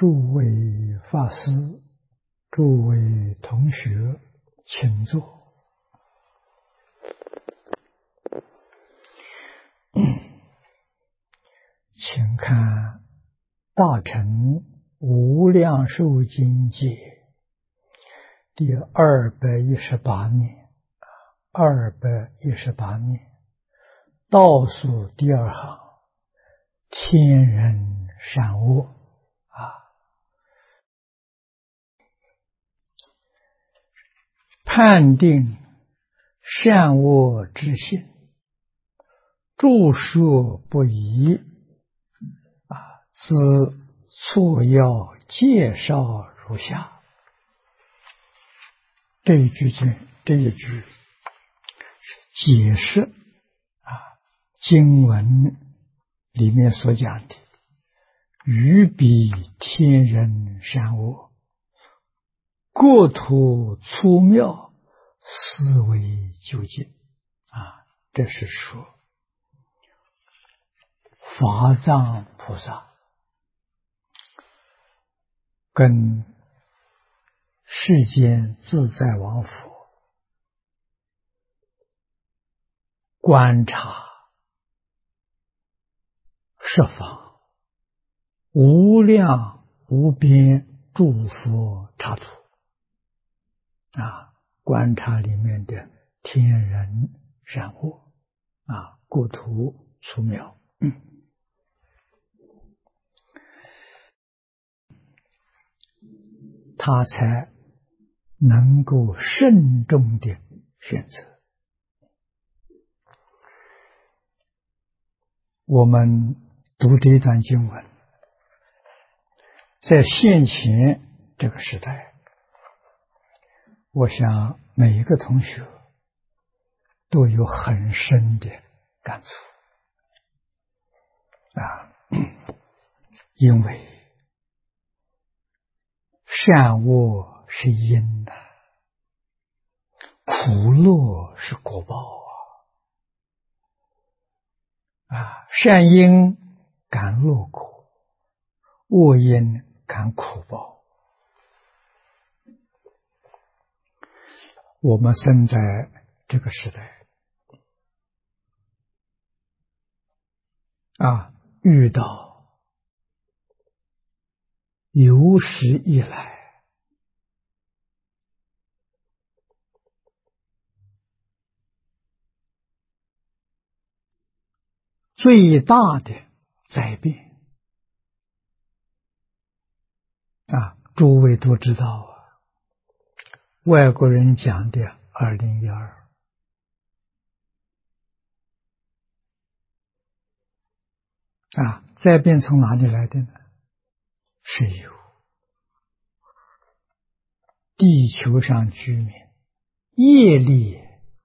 诸位法师、诸位同学，请坐。请看《大乘无量寿经解》第218面，218面倒数第二行，天人善恶判定善恶之性，著说不一，自错要介绍如下。这一句是解释经文里面所讲的于彼天人善恶，各图粗妙，思维究竟这是说法藏菩萨跟世间自在王佛观察十方无量无边诸佛刹土观察里面的天人善恶各图粗妙，他才能够慎重的选择。我们读这段经文，在现前这个时代，我想每一个同学都有很深的感触因为善恶是因苦乐是果报善因感乐果，恶因感苦报。我们生在这个时代遇到有史以来最大的灾变诸位都知道外国人讲的2012灾变从哪里来的呢？是由地球上居民业力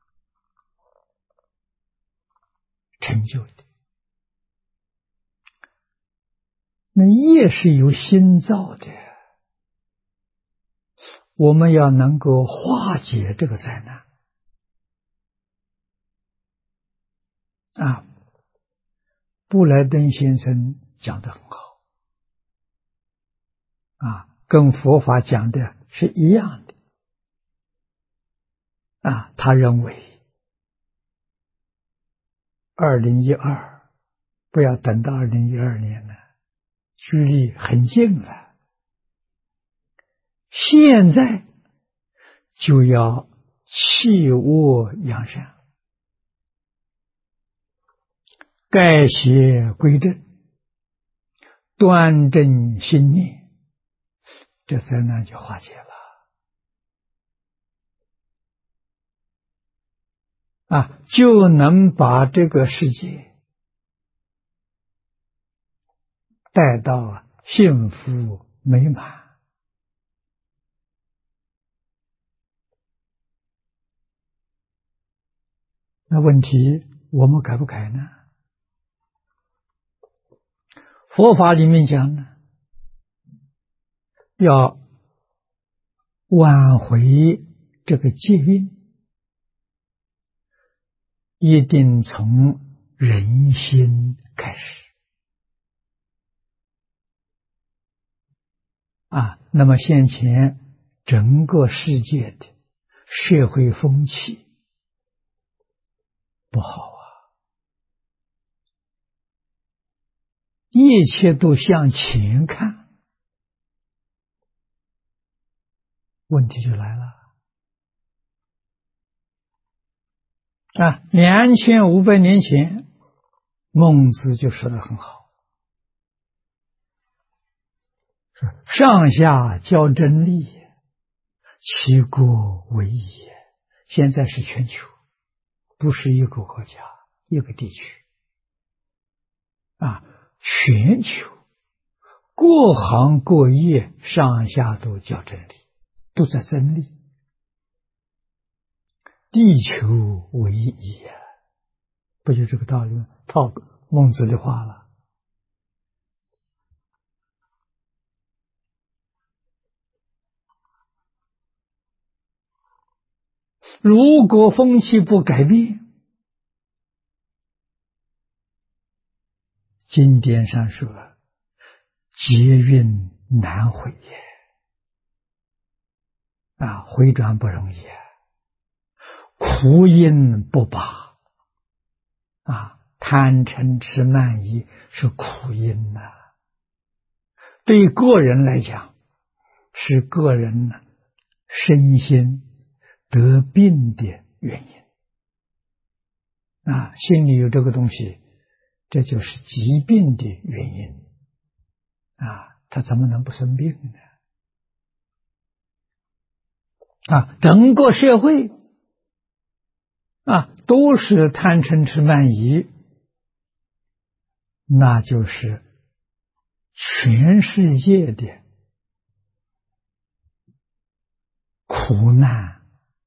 成就的。那业是由心造的，我们要能够化解这个灾难布莱登先生讲得很好跟佛法讲的是一样的他认为2012不要等到2012年了，距离很近了，现在就要弃恶扬善，改邪归正，端正心念，这灾难就化解了就能把这个世界带到幸福美满。那问题我们改不改呢？佛法里面讲呢，要挽回这个劫运，一定从人心开始那么现前整个世界的社会风气不好啊，一切都向前看，问题就来了。2500年前，孟子就说得很好，上下交争利，其国为也。现在是全球，不是一个国家一个地区全球各行各业上下都交争利，都在争利。地球为也，不就这个道理吗？套孟子的话了。如果风气不改变，经典上说劫运难回也，回转不容易，苦因不拔，贪嗔痴慢疑是苦因呐。对个人来讲，是个人身心得病的原因。心里有这个东西，这就是疾病的原因。他怎么能不生病呢？整个社会都是贪嗔痴慢疑，那就是全世界的苦难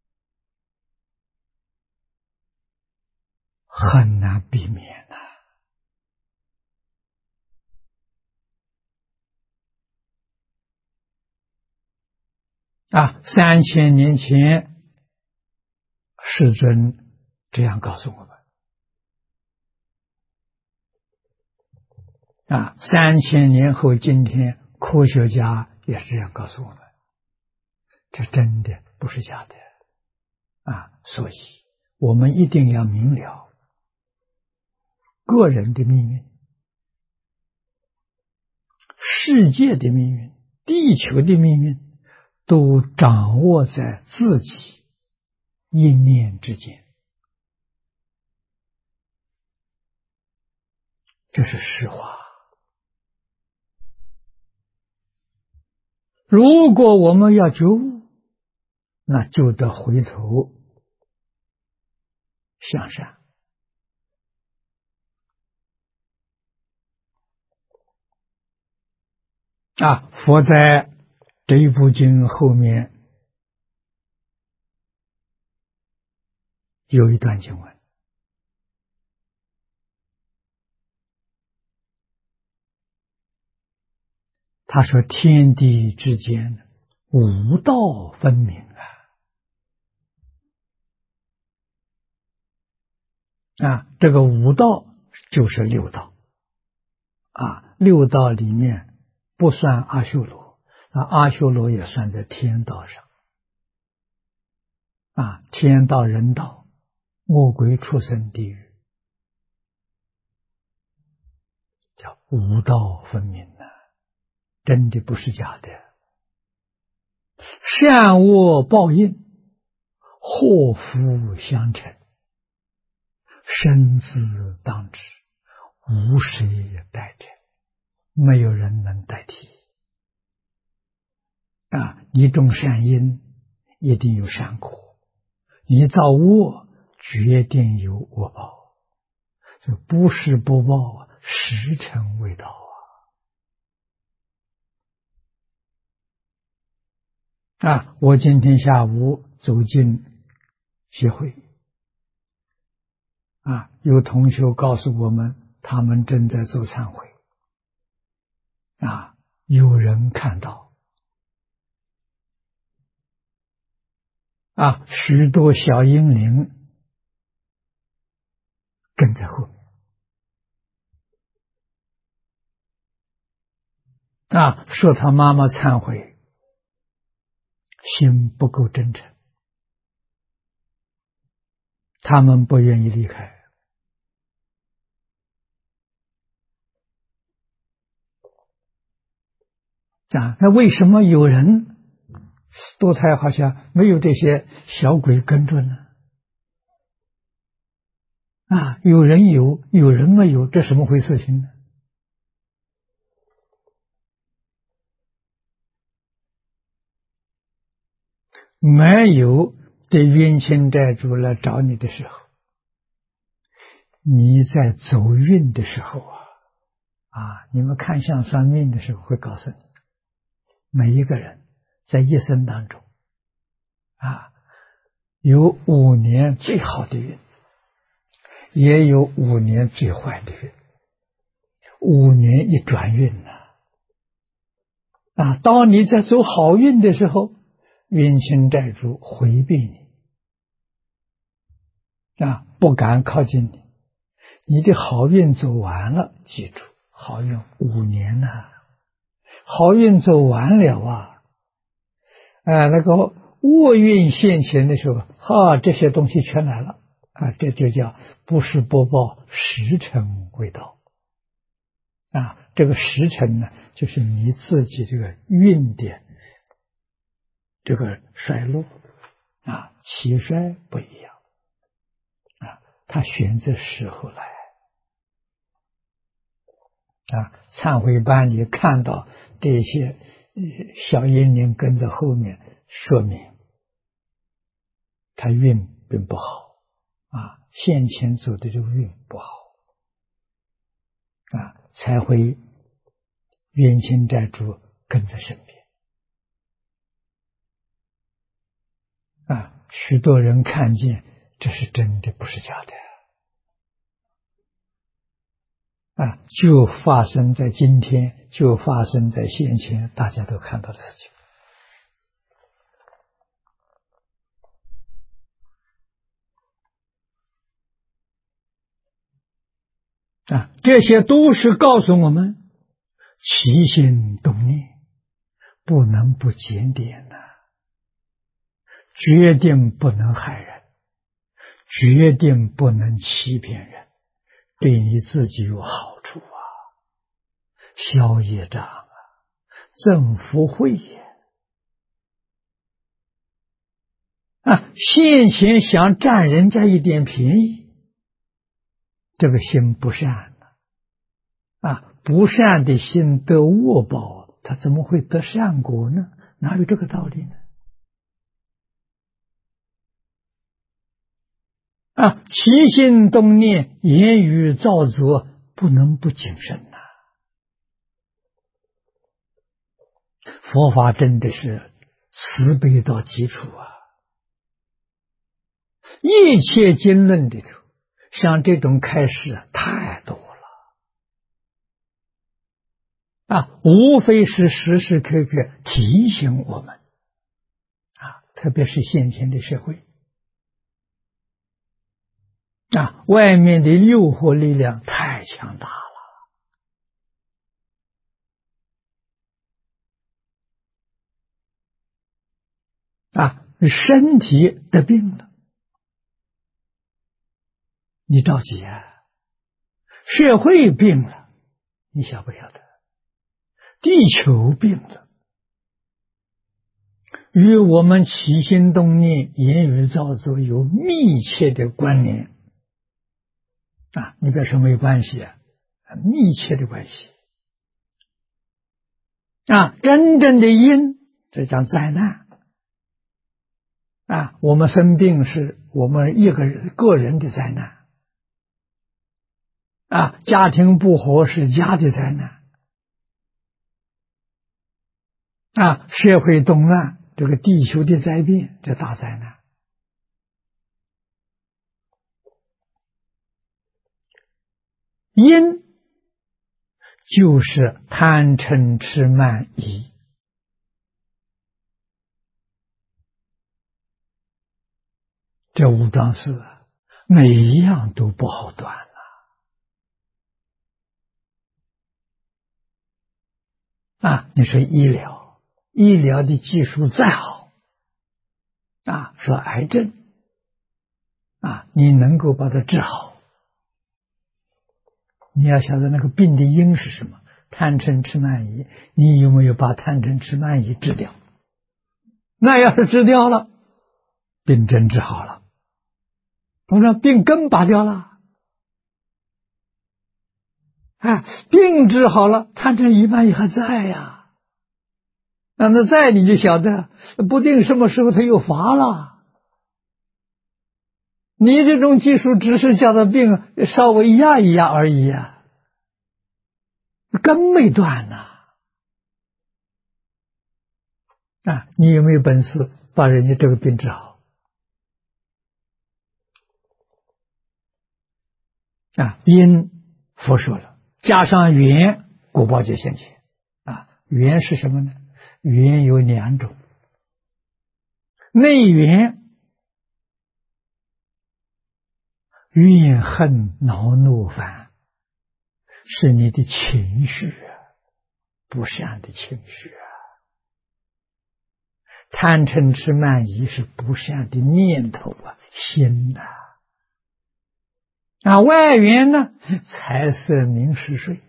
很难避免的。3000年前，世尊这样告诉我们。3000年后，今天科学家也是这样告诉我们，这真的不是假的所以我们一定要明了个人的命运、世界的命运、地球的命运，都掌握在自己一念之间，这是实话。如果我们要觉悟，那就得回头向善。佛在这一部经后面有一段经文，他说天地之间五道分明这个五道就是六道六道里面不算阿修罗，阿修罗也算在天道上天道、人道、魔鬼、畜生、地狱，叫五道分明真的不是假的。善恶报应，祸福相承，生死当知，无谁代替，没有人能代替你种善因，一定有善果；你造恶，决定有恶报。这不是不报时辰未到我今天下午走进协会有同学告诉我们，他们正在做忏悔有人看到许多小婴灵跟在后面说他妈妈忏悔，心不够真诚，他们不愿意离开。那为什么有人堕胎好像没有这些小鬼跟着呢？有人有，有人没有，这什么回事情呢？没有这冤亲债主来找你的时候，你在走运的时候你们看相算命的时候会告诉你，每一个人在一生当中有5年最好的运，也有5年最坏的运。5年一转运当你在走好运的时候，冤亲债主回避你不敢靠近你。你的好运走完了，记住，好运5年好运走完了那个厄运现前的时候，这些东西全来了这就叫不是播报，时辰未到这个时辰呢，就是你自己这个运点这个衰落起衰不一样他选择时候来忏悔班里看到这些小阴灵跟在后面，说明他运并不好现前走的这个运不好才会冤亲债主跟在身边许多人看见这是真的，不是假的就发生在今天，就发生在先前，大家都看到的事情这些都是告诉我们起心动念不能不检点决定不能害人，决定不能欺骗人，对你自己有好处消业障增福慧也现前想占人家一点便宜，这个心不善不善的心得恶报，他怎么会得善果呢？哪有这个道理呢？起心动念，言语造作，不能不谨慎佛法真的是慈悲到极处一切经论里头，像这种开示太多了无非是时时刻刻提醒我们特别是现前的社会外面的诱惑力量太强大了身体得病了，你着急社会病了，你晓不晓得？地球病了，与我们起心动念、言语造作有密切的关联你别说没关系密切的关系真正的因，这叫灾难我们生病是我们个人的灾难家庭不和是家的灾难社会动乱，这个地球的灾变，这大灾难因就是贪嗔痴慢疑这五桩事每一样都不好断你说医疗的技术再好，说癌症，你能够把它治好，你要晓得那个病的因是什么，贪嗔痴慢疑，你有没有把贪嗔痴慢疑治掉？那要是治掉了，病真治好了，我说病根拔掉了，病治好了，贪嗔疑慢疑还在呀。那在你就晓得，不定什么时候他又发了。你这种技术只是叫他病稍微压一压而已根没断你有没有本事把人家这个病治好？因佛说了，加上缘，果报就现前。缘是什么呢？缘有两种，内缘怨恨恼怒烦，是你的情绪不善的情绪贪嗔痴慢疑是不善的念头心外缘呢，财色名食睡。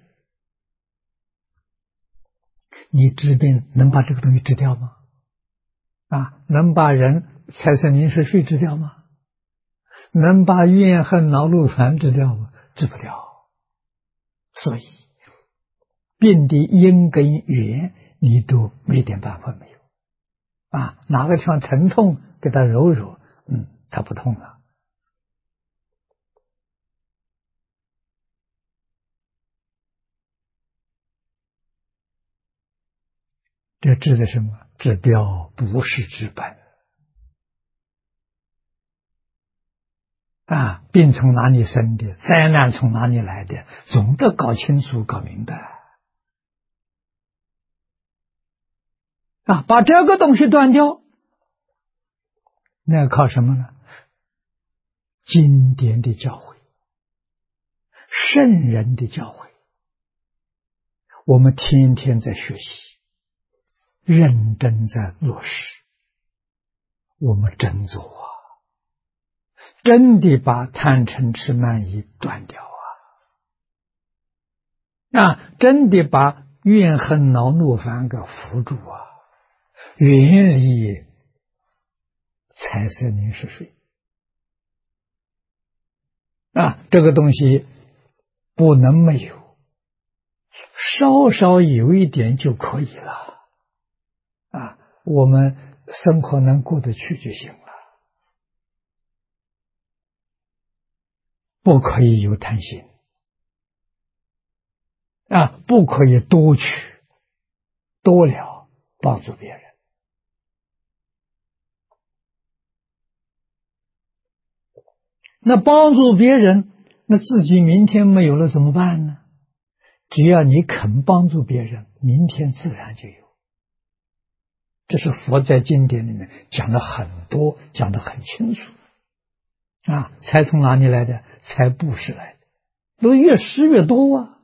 你治病能把这个东西治掉吗？能把人财色名食睡治掉吗？能把怨恨恼怒烦治掉吗？治不掉。所以病的因跟缘你都一点办法没有哪个地方疼痛给他揉揉，他不痛了。这治的什么？治标不是治本病从哪里生的，灾难从哪里来的，总得搞清楚搞明白把这个东西断掉，那要靠什么呢？经典的教诲，圣人的教诲，我们天天在学习，认真在落实，我们真做真的把贪嗔痴慢疑断掉真的把怨恨恼怒烦给扶住远离财色名食睡这个东西不能没有，稍稍有一点就可以了我们生活能过得去就行了，不可以有贪心不可以多取多了帮助别人。那帮助别人，那自己明天没有了怎么办呢？只要你肯帮助别人，明天自然就有。这是佛在经典里面讲了很多，讲得很清楚财从哪里来的？财布施来的，都越施越多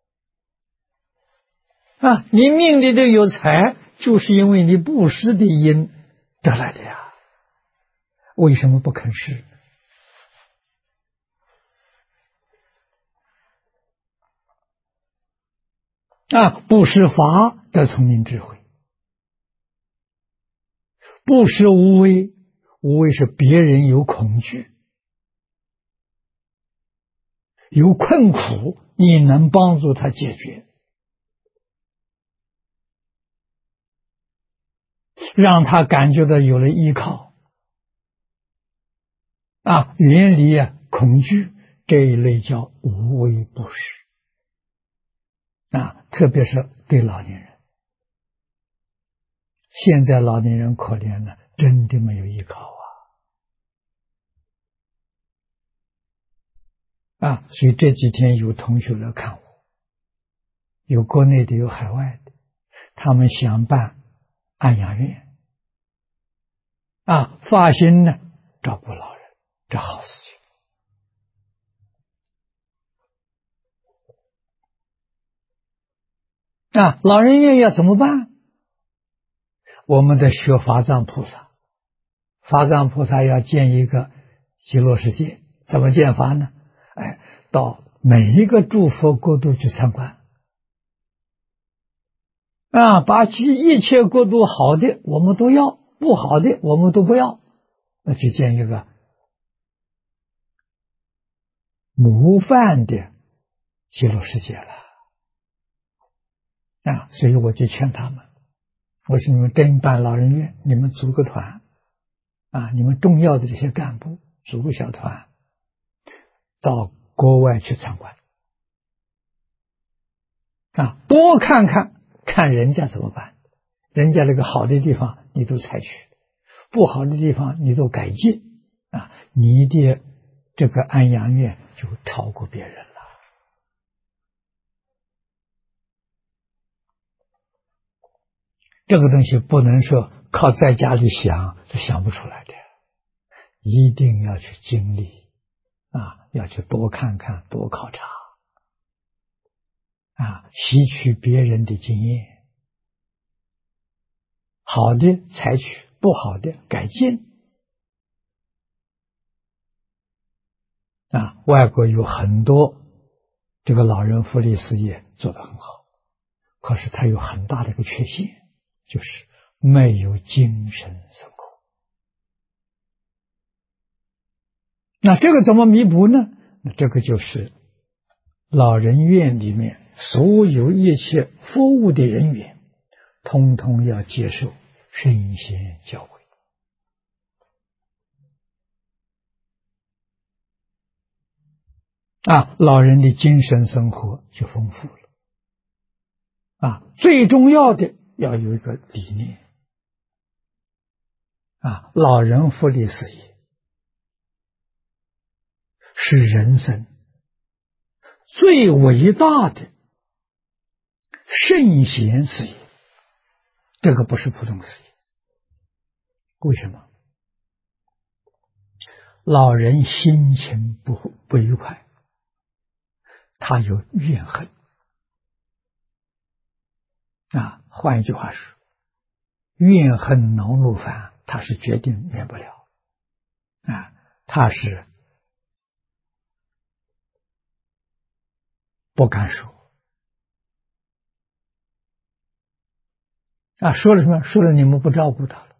你命里头有财，就是因为你布施的因得来的呀。为什么不肯施？布施法得聪明智慧，布施无为，无为是别人有恐惧有困苦，你能帮助他解决，让他感觉到有了依靠远离恐惧，这一类叫无为布施特别是对老年人。现在老年人可怜了，真的没有依靠所以这几天有同学来看我，有国内的有海外的，他们想办安养院发心呢照顾老人，这好事情老人院要怎么办？我们得学法藏菩萨，法藏菩萨要建一个极乐世界，怎么建法呢？到每一个诸佛国度去参观，把一切国度好的我们都要，不好的我们都不要，那就建一个模范的极乐世界了。所以我就劝他们，我说你们真办老人院，你们组个团，你们重要的这些干部组个小团，到国外去参观，多看看看人家怎么办，人家那个好的地方你都采取，不好的地方你都改进，你的这个安养院就超过别人了。这个东西不能说靠在家里想是想不出来的，一定要去经历，要去多看看，多考察，吸取别人的经验，好的采取，不好的改进。外国有很多这个老人福利事业做得很好，可是它有很大的一个缺陷，就是没有精神生活。那这个怎么弥补呢？那这个就是老人院里面所有一切服务的人员，通通要接受圣贤教诲。老人的精神生活就丰富了。最重要的要有一个理念。老人福利事业是人生最伟大的圣贤事业，这个不是普通事业。为什么？老人心情不愉快，他有怨恨。换一句话说，怨恨恼怒烦，他是决定免不了。他是不敢说。说了什么？说了你们不照顾他了，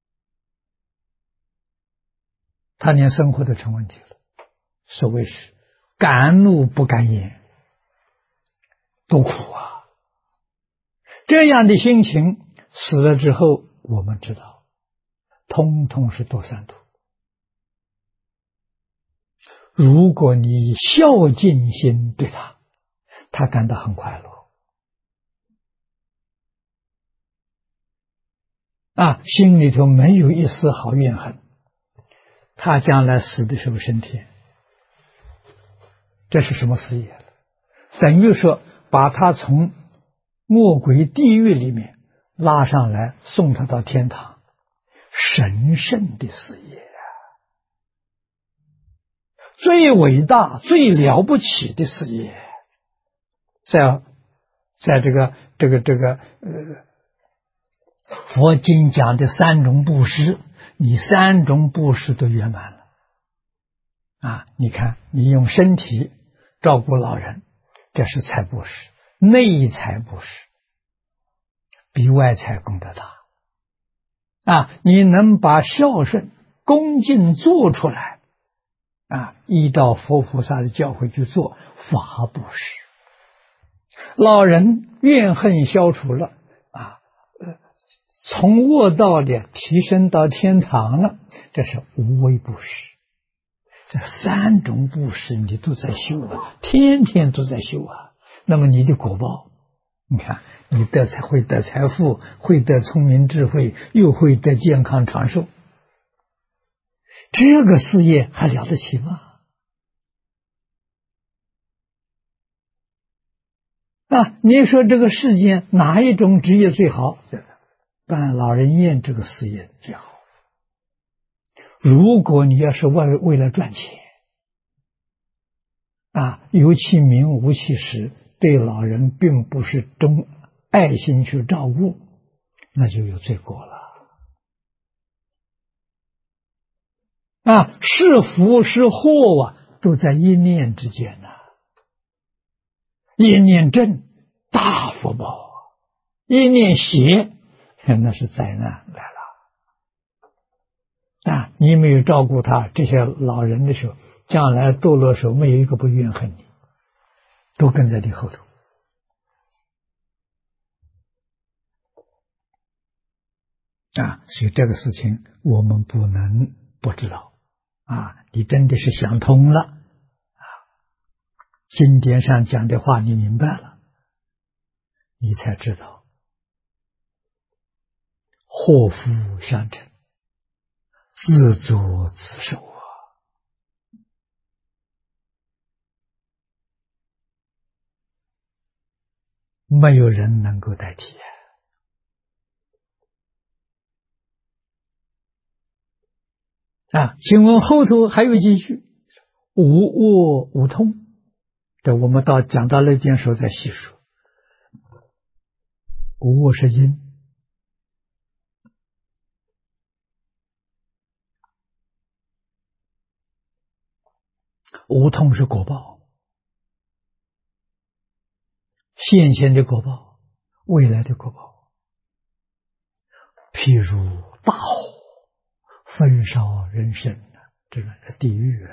他连生活都成问题了。所谓是敢怒不敢言，多苦啊！这样的心情死了之后，我们知道通通是堕三途。如果你以孝敬心对他，他感到很快乐，心里头没有一丝毫怨恨，他将来死的时候升天，这是什么事业？等于说把他从魔鬼地狱里面拉上来，送他到天堂，神圣的事业，最伟大最了不起的事业。在这个佛经讲的三种布施，你三种布施都圆满了。你看你用身体照顾老人，这是财布施，内财布施比外财功德大。你能把孝顺恭敬做出来，依照佛菩萨的教诲去做，法布施。老人怨恨消除了，从恶道的提升到天堂了，这是无为布施。这三种布施你都在修天天都在修那么你的果报，你看你会得财富，会得聪明智慧，又会得健康长寿，这个事业还了得起吗？你说这个世间哪一种职业最好？办老人院这个事业最好。如果你要是为了赚钱，有其名无其实，对老人并不是爱心去照顾，那就有罪过了。是福是祸都在一念之间呐。一念正，大福报；一念邪，那是灾难来了。你没有照顾他，这些老人的时候，将来堕落的时候，没有一个不怨恨你，都跟在你后头。所以这个事情我们不能不知道。你真的是想通了，经典上讲的话你明白了，你才知道祸福相成，自作自受没有人能够代替。经文后头还有几句无恶无痛，这我们讲到那边时候再细说。无恶是因，无痛是果报，现前的果报，未来的果报。譬如大火焚烧人生，这个是地狱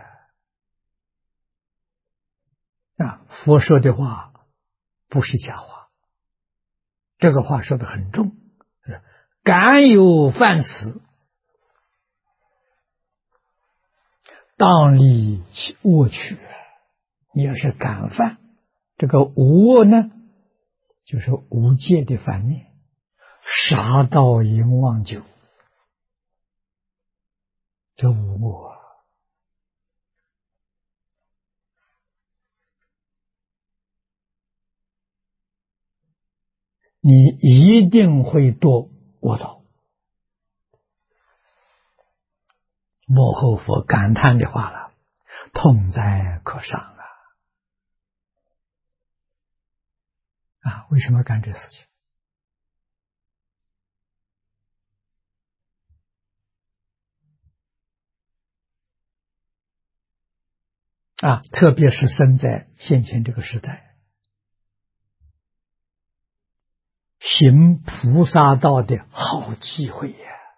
佛说的话不是假话，这个话说得很重，敢有犯死，当立恶取。你要是敢犯，这个无恶呢，就是无戒的反面，杀盗淫妄酒，这无恶你一定会堕恶道。幕后佛感叹的话了，痛哉可伤为什么干这事情？特别是生在现前这个时代，行菩萨道的好机会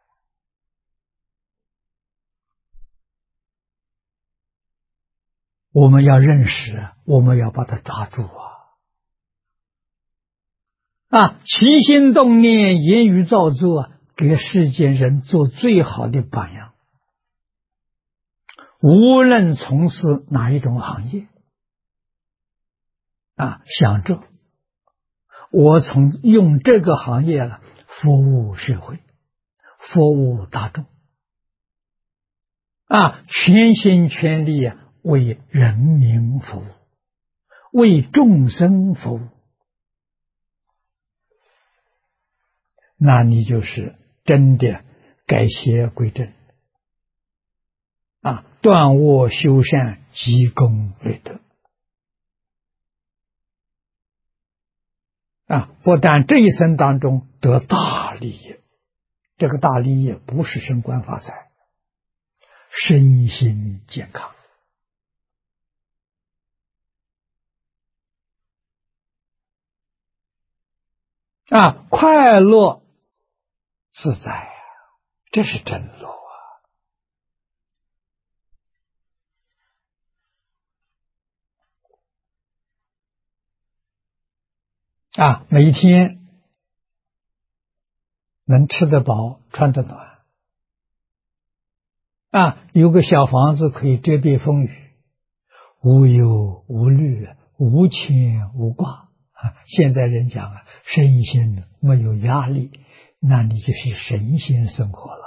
我们要认识，我们要把它抓住起心动念，言语造作，给世间人做最好的榜样。无论从事哪一种行业想着我用这个行业服务社会，服务大众全心全力为人民服务，为众生服务，那你就是真的改邪归正断恶修善，积功累德不但这一生当中得大利益，这个大利益不是升官发财，身心健康快乐自在这是真路每一天能吃得饱，穿得暖有个小房子可以遮蔽风雨，无忧无虑，无牵无挂现在人讲身心没有压力，那你就是神仙生活了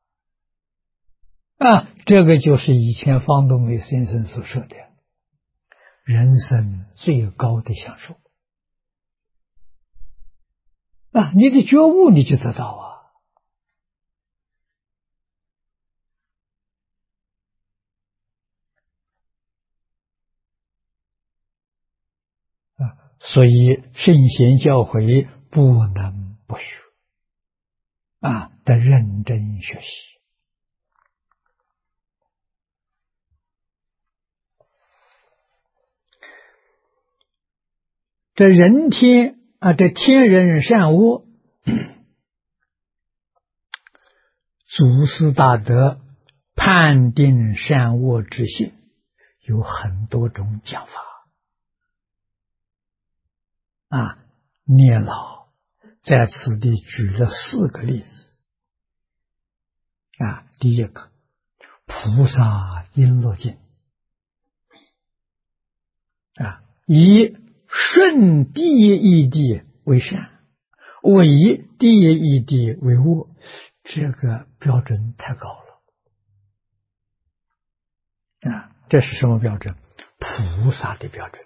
这个就是以前方东美先生所说的人生最高的享受你的觉悟你就得到所以圣贤教诲不能不学得认真学习。这人天这天人善恶，祖师大德判定善恶之性有很多种讲法聂老在此地举了4个例子第一个，菩萨璎珞经以顺第一义谛为善，为第一义谛为恶，这个标准太高了这是什么标准？菩萨的标准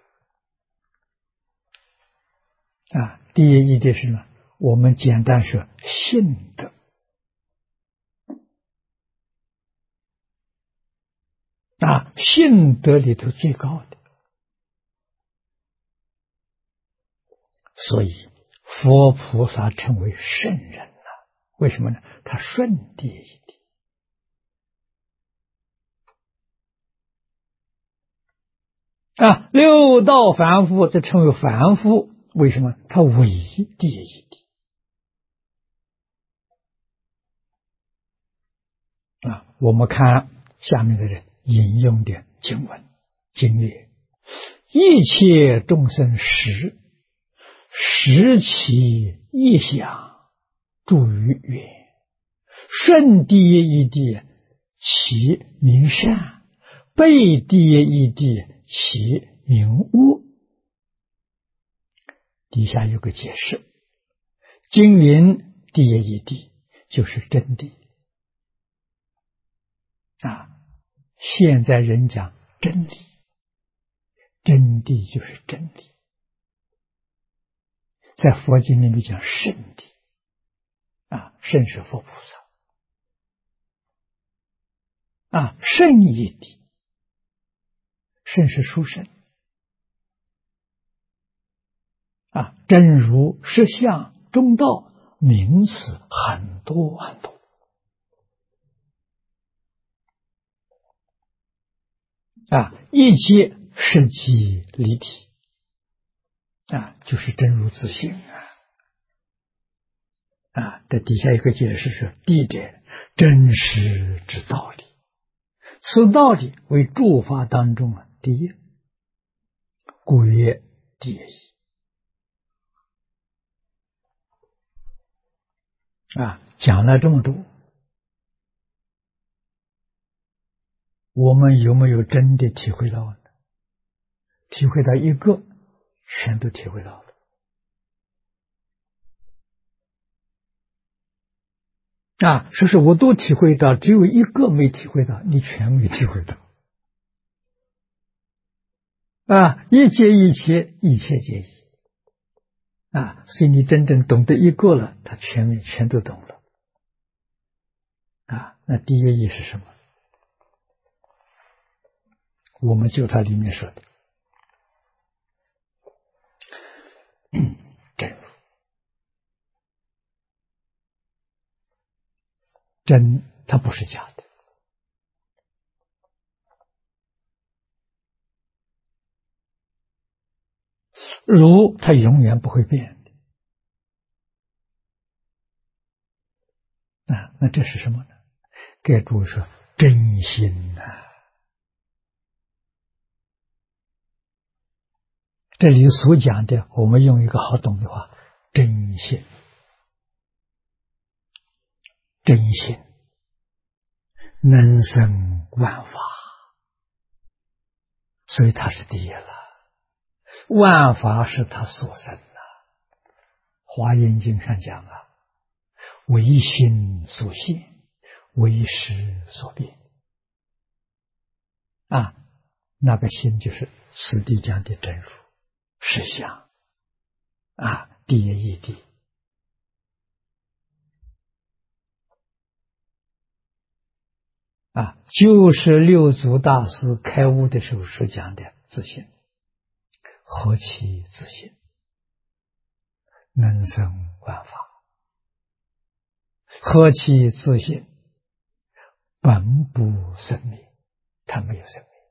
第一义谛是什么？我们简单说信德信德里头最高的，所以佛菩萨称为圣人为什么呢？他顺第一义谛六道凡夫则称为凡夫，为什么？他违第一义谛我们看下面的人引用的经文经略，一切众生识其意想，住于缘，顺第一义谛，其名善；背第一义谛，其名恶。底下有个解释，经云第一义谛就是真谛现在人讲真理，真谛就是真理，在佛经里面讲圣谛圣是佛菩萨圣义谛，圣是殊胜真如实相中道名词很多很多一切是即离体就是真如自性这底下一个解释是谛者真实之道理，此道理为诸法当中第一，故曰第一义讲了这么多，我们有没有真的体会到呢？体会到一个，全都体会到了说是我都体会到，只有一个没体会到，你全没体会到一切一切，一切皆一所以你真正懂得一个了，他全都懂了那第一义是什么？我们就他里面说的真如，真它不是假的，如它永远不会变的那这是什么呢？给诸位说真心这里所讲的，我们用一个好懂的话，真心，真心能生万法，所以它是第一了。万法是他所生华严经上讲唯心所现，唯识所变那个心就是此地讲的真如实相第一义谛就是六祖大师开悟的时候所讲的自信，何其自信， 能生万法，何其自性，本不生灭，它没有生灭。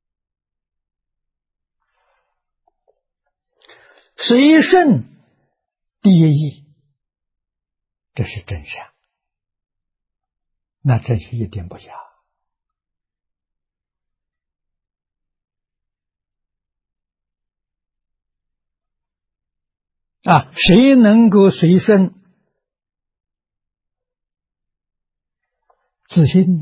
随顺第一义，这是真善，那真是一点不假。谁能够随顺自信呢？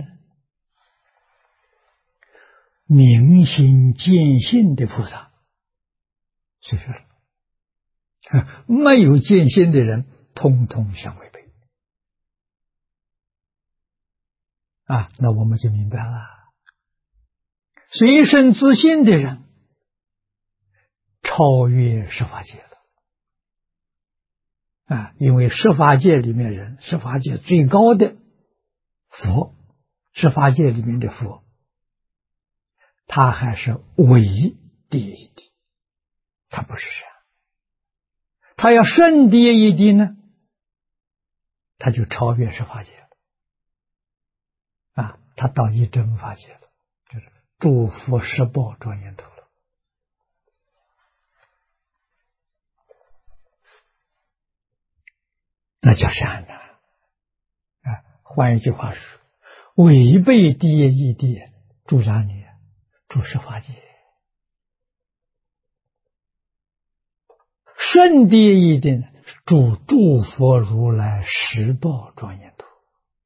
明心见性的菩萨随顺了，没有见性的人通通相违背。那我们就明白了，随顺自信的人超越十法界了。因为十法界里面人，十法界最高的佛，十法界里面的佛，他还是唯第一谛，他不是善。他要顺第一谛呢，他就超越十法界了。他到一真法界了，就是诸佛十报庄严土了。那叫善换一句话说，违背第一义谛，住哪里？住十法界。顺第一义谛，住诸佛如来十报庄严土。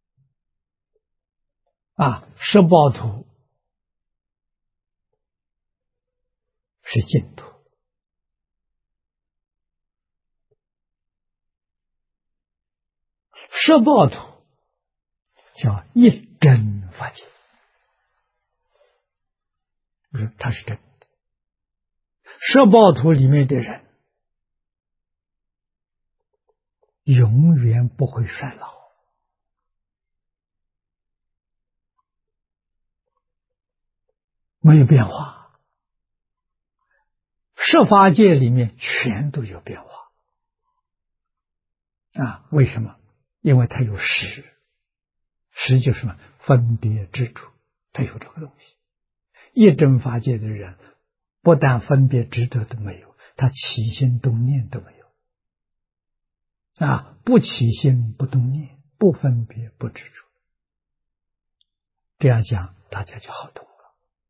十报土是净土，十报土叫一真法界，它是真的。十报土里面的人永远不会衰老，没有变化。十法界里面全都有变化。为什么？因为它有识，识就是什么？分别执着，它有这个东西。一真法界的人不但分别执着都没有，他起心动念都没有。不起心不动念，不分别不执着，这样讲大家就好懂了。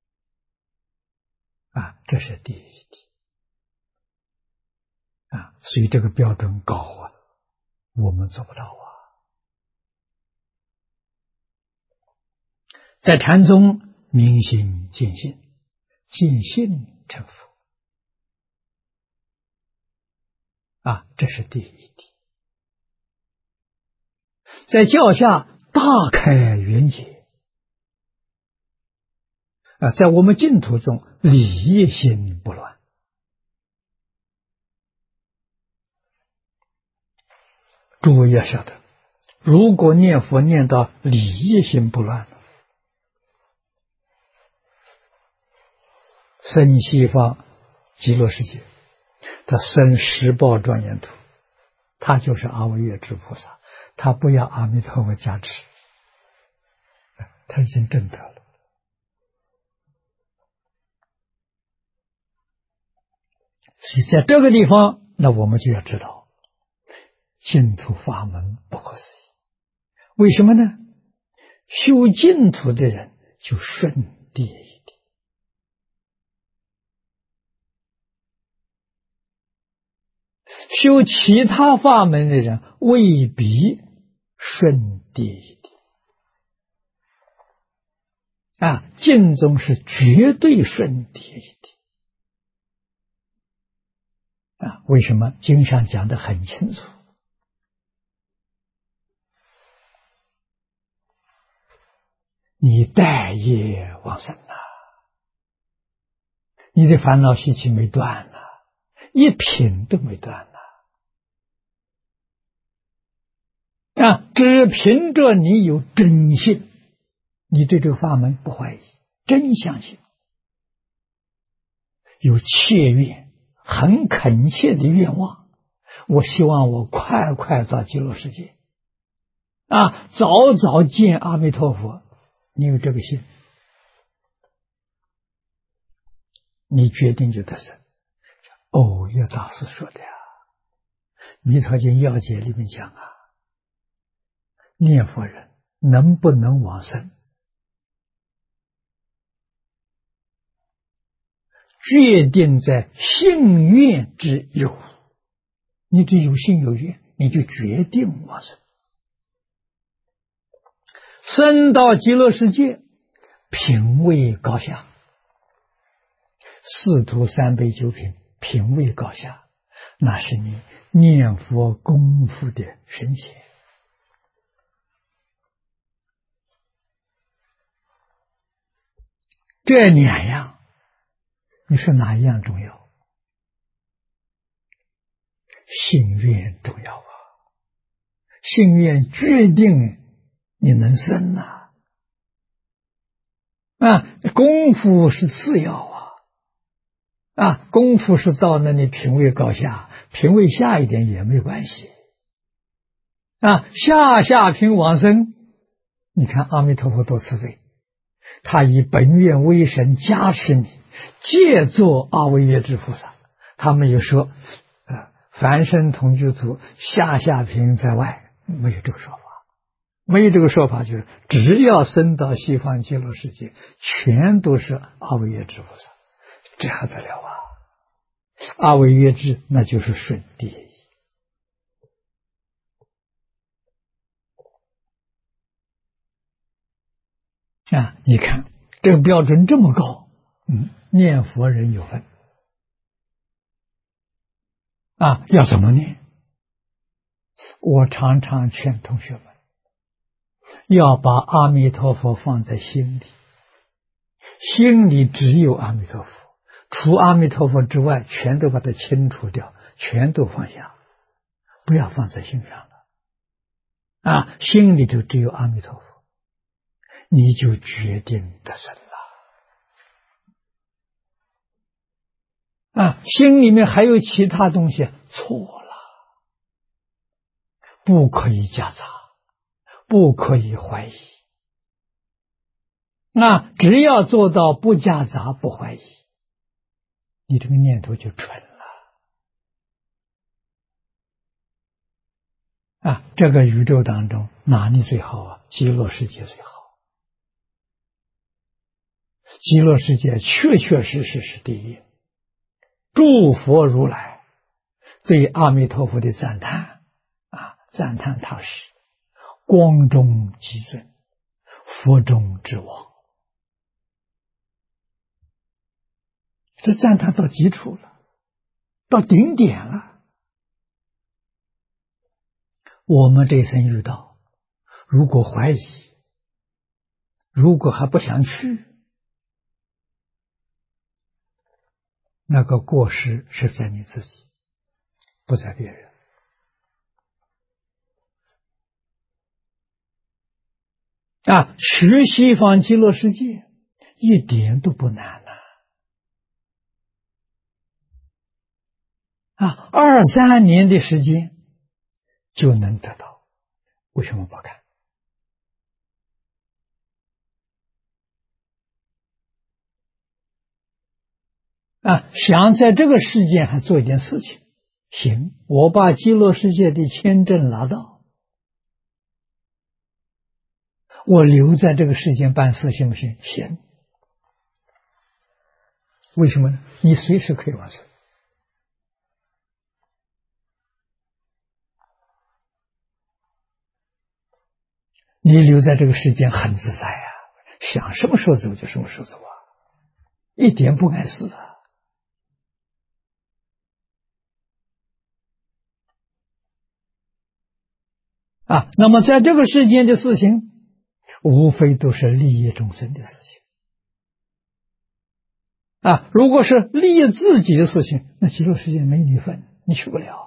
这是第一谛。所以这个标准高我们做不到在禅宗明心见性，见性成佛。这是第一谛。在教下大开圆解。在我们净土中理业心不乱。诸位要晓得，如果念佛念到理业心不乱，生西方极乐世界，他生十报庄严土，他就是阿惟越之菩萨，他不要阿弥陀佛加持，他已经证得了。所以在这个地方，那我们就要知道净土法门不可思议。为什么呢？修净土的人就顺第一谛，修其他法门的人未必顺第一谛。净宗是绝对顺第一谛。为什么？经上讲得很清楚。你待业往生你的烦恼习气没断一品都没断只凭着你有真信，你对这个法门不怀疑，真相信，有切愿，很恳切的愿望， 我希望我快快到极乐世界早早见阿弥陀佛。你有这个心，你决定就得生。藕益大师说的呀，《弥陀经要解》里面讲念佛人能不能往生，决定在信愿之有。你只有信有愿，你就决定往生。生到极乐世界，品位高下，四图三杯九品，品位高下，那是你念佛功夫的深浅。这两样，你说哪一样重要？信愿重要信愿决定你能生功夫是次要功夫是到那里品位高下，品位下一点也没关系下品往生。你看阿弥陀佛多慈悲，他以本愿威神加持你，借作阿惟越致菩萨。他没有说凡身同居土，下品在外，没有这个说法。没有这个说法，就是只要升到西方极乐世界，全都是阿惟越致菩萨，这还得了阿惟越致那就是顺地你看这个标准这么高，念佛人有份要怎么念？我常常劝同学们，要把阿弥陀佛放在心里，心里只有阿弥陀佛，除阿弥陀佛之外，全都把它清除掉，全都放下，不要放在心上了心里头只有阿弥陀佛，你就决定得生了心里面还有其他东西，错了，不可以夹杂，不可以怀疑只要做到不夹杂不怀疑，你这个念头就纯了这个宇宙当中哪里最好极乐世界最好。极乐世界确确实实是第一。诸佛如来对阿弥陀佛的赞叹赞叹他是光中极尊，佛中之王，这赞叹到极处了，到顶点了。我们这一生遇到，如果怀疑，如果还不想去，那个过失是在你自己，不在别人去西方极乐世界一点都不难2-3年的时间就能得到，为什么不干想在这个世界还做一点事情，行，我把极乐世界的签证拿到，我留在这个世界办事行不行？行。为什么呢？你随时可以往生。你留在这个世间很自在想什么时候走就什么时候走一点不碍事那么在这个世间的事情，无非都是利益众生的事情如果是利益自己的事情，那极乐世界没你份，你去不了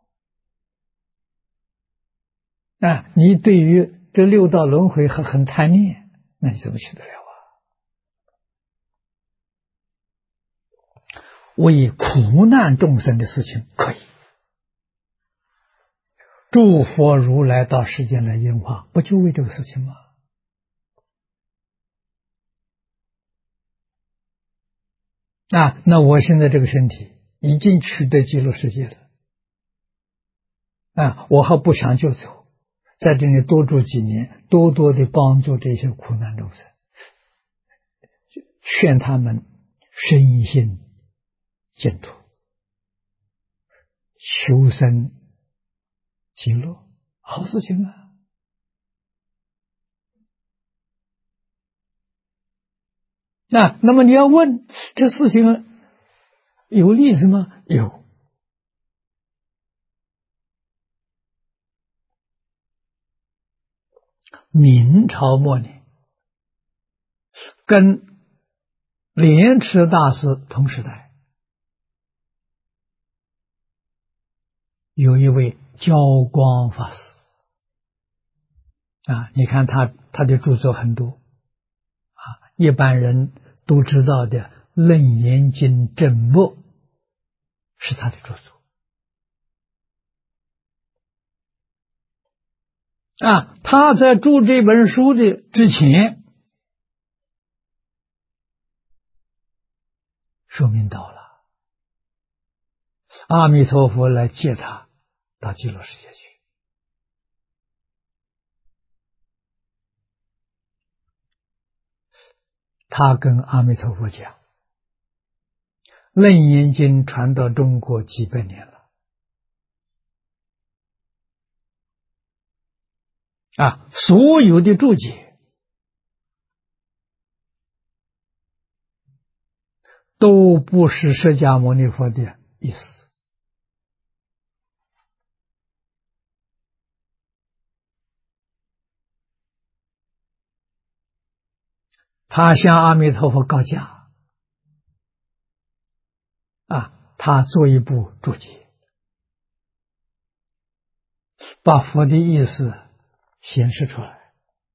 你对于这六道轮回还很贪念，那你怎么去得了为苦难众生的事情可以诸佛如来到世间来演化，不就为这个事情吗？那我现在这个身体已经取得极乐世界了，我还不想就走，在这里多住几年，多多的帮助这些苦难众生，劝他们深信净土，求生极乐，好事情啊！那么你要问这事情有例子吗？有。明朝末年，跟莲池大师同时代，有一位教光法师你看他的著作很多一般人都知道的《楞严经正默》是他的著作他在著这本书的之前，寿命到了，阿弥陀佛来接他到极乐世界去。他跟阿弥陀佛讲，楞严经传到中国几百年了所有的注解都不是释迦牟尼佛的意思，他向阿弥陀佛告假他做一部注解，把佛的意思显示出来，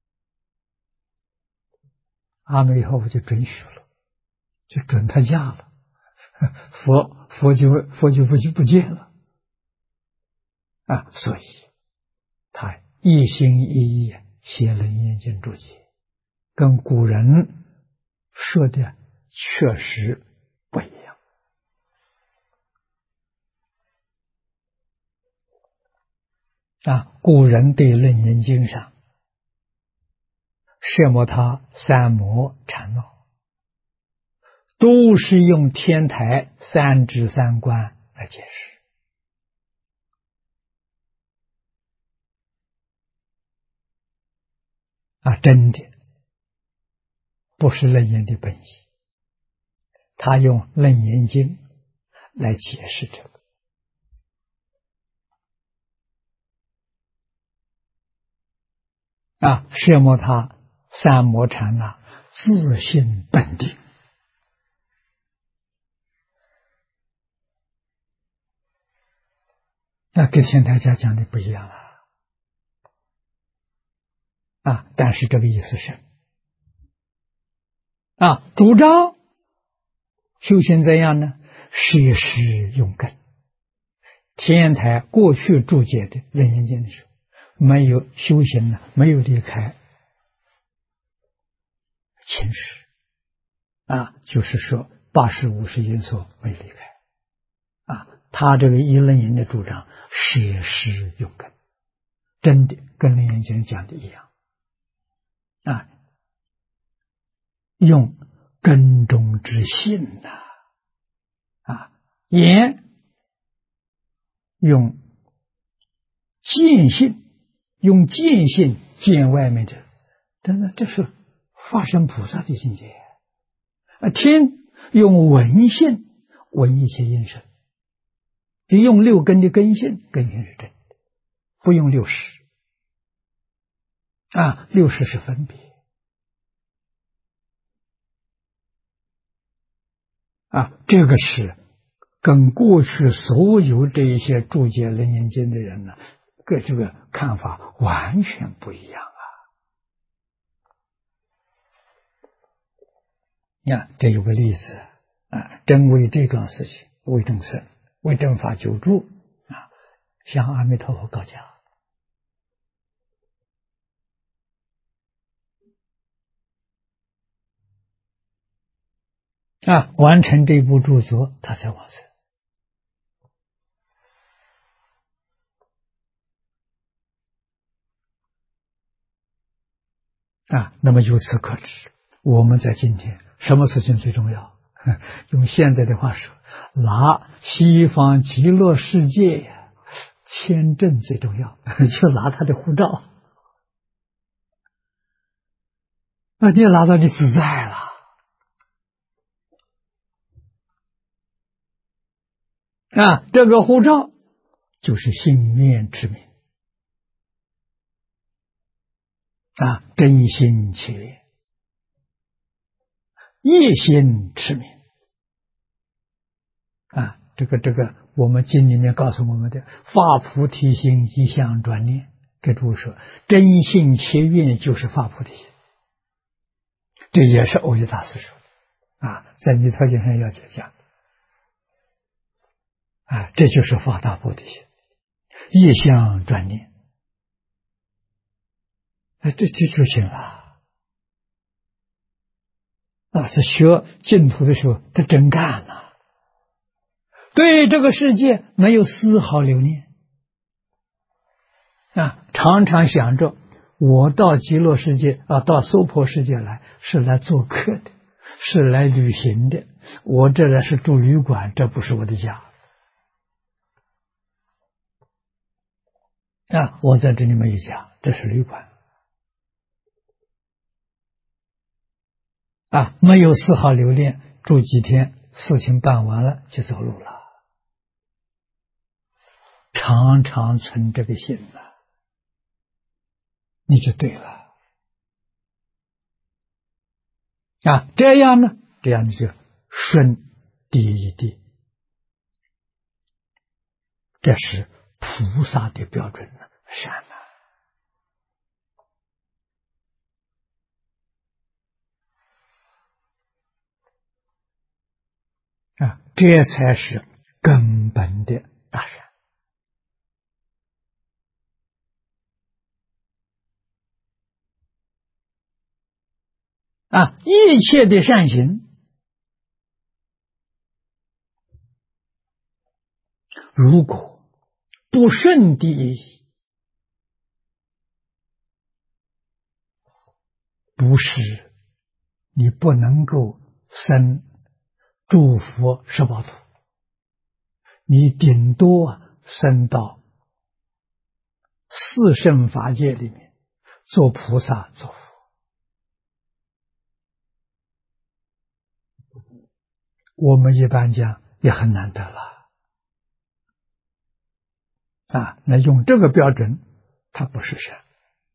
阿弥陀佛就准许了，就准他假了，佛就不见了所以他一心一意写楞严经注解，跟古人说的确实不一样古人对楞严经上摄摩他、三摩、禅那都是用天台三智三观来解释真的不是楞严的本意，他用楞严经来解释这个摄摩他、三摩禅那自性本定跟天台家讲的不一样但是这个意思是主张修行怎样呢？摄施用根。天台过去注解的楞严经的时候，没有修行呢，没有离开前世就是说85世因所没离开他这个依楞严的主张摄施用根，真的跟楞严经讲的一样用根中之性言用见性，用见性见外面的，真的这是法身菩萨的境界听用闻性闻一切音声，只用六根的根性，根性是真的，不用六识六识是分别这个是跟过去所有这一些注解楞严经的人呢，跟这个看法完全不一样这有个例子真为这桩事情，为众生，为正法久住向阿弥陀佛告假完成这部著作，他才往生。那么由此可知，我们在今天什么事情最重要？用现在的话说，拿西方极乐世界呀签证最重要，就拿他的护照。你拿到你自在了。这个护照就是心念之名。真心切愿，一心持名。这个，我们经里面告诉我们的，发菩提心，一向专念。给诸位说，真心切愿就是发菩提心，这也是欧益大师说的在弥陀经上要讲这就是发大菩提心，一向专念。这就行了。在学净土的时候，他真干了，对这个世界没有丝毫留念常常想着我到极乐世界到娑婆世界来是来做客的，是来旅行的，我这来是住旅馆，这不是我的家我在这里没有家，这是旅馆没有丝毫留恋，住几天，事情办完了就走路了。常常存这个心你就对了这样呢，这样你就顺第一地，这是菩萨的标准善这才是根本的大善一切的善行，如果不顺第一义，不是你不能够生诸佛十报土，你顶多升到四圣法界里面做菩萨做佛。我们一般讲也很难得了那用这个标准，它不是善。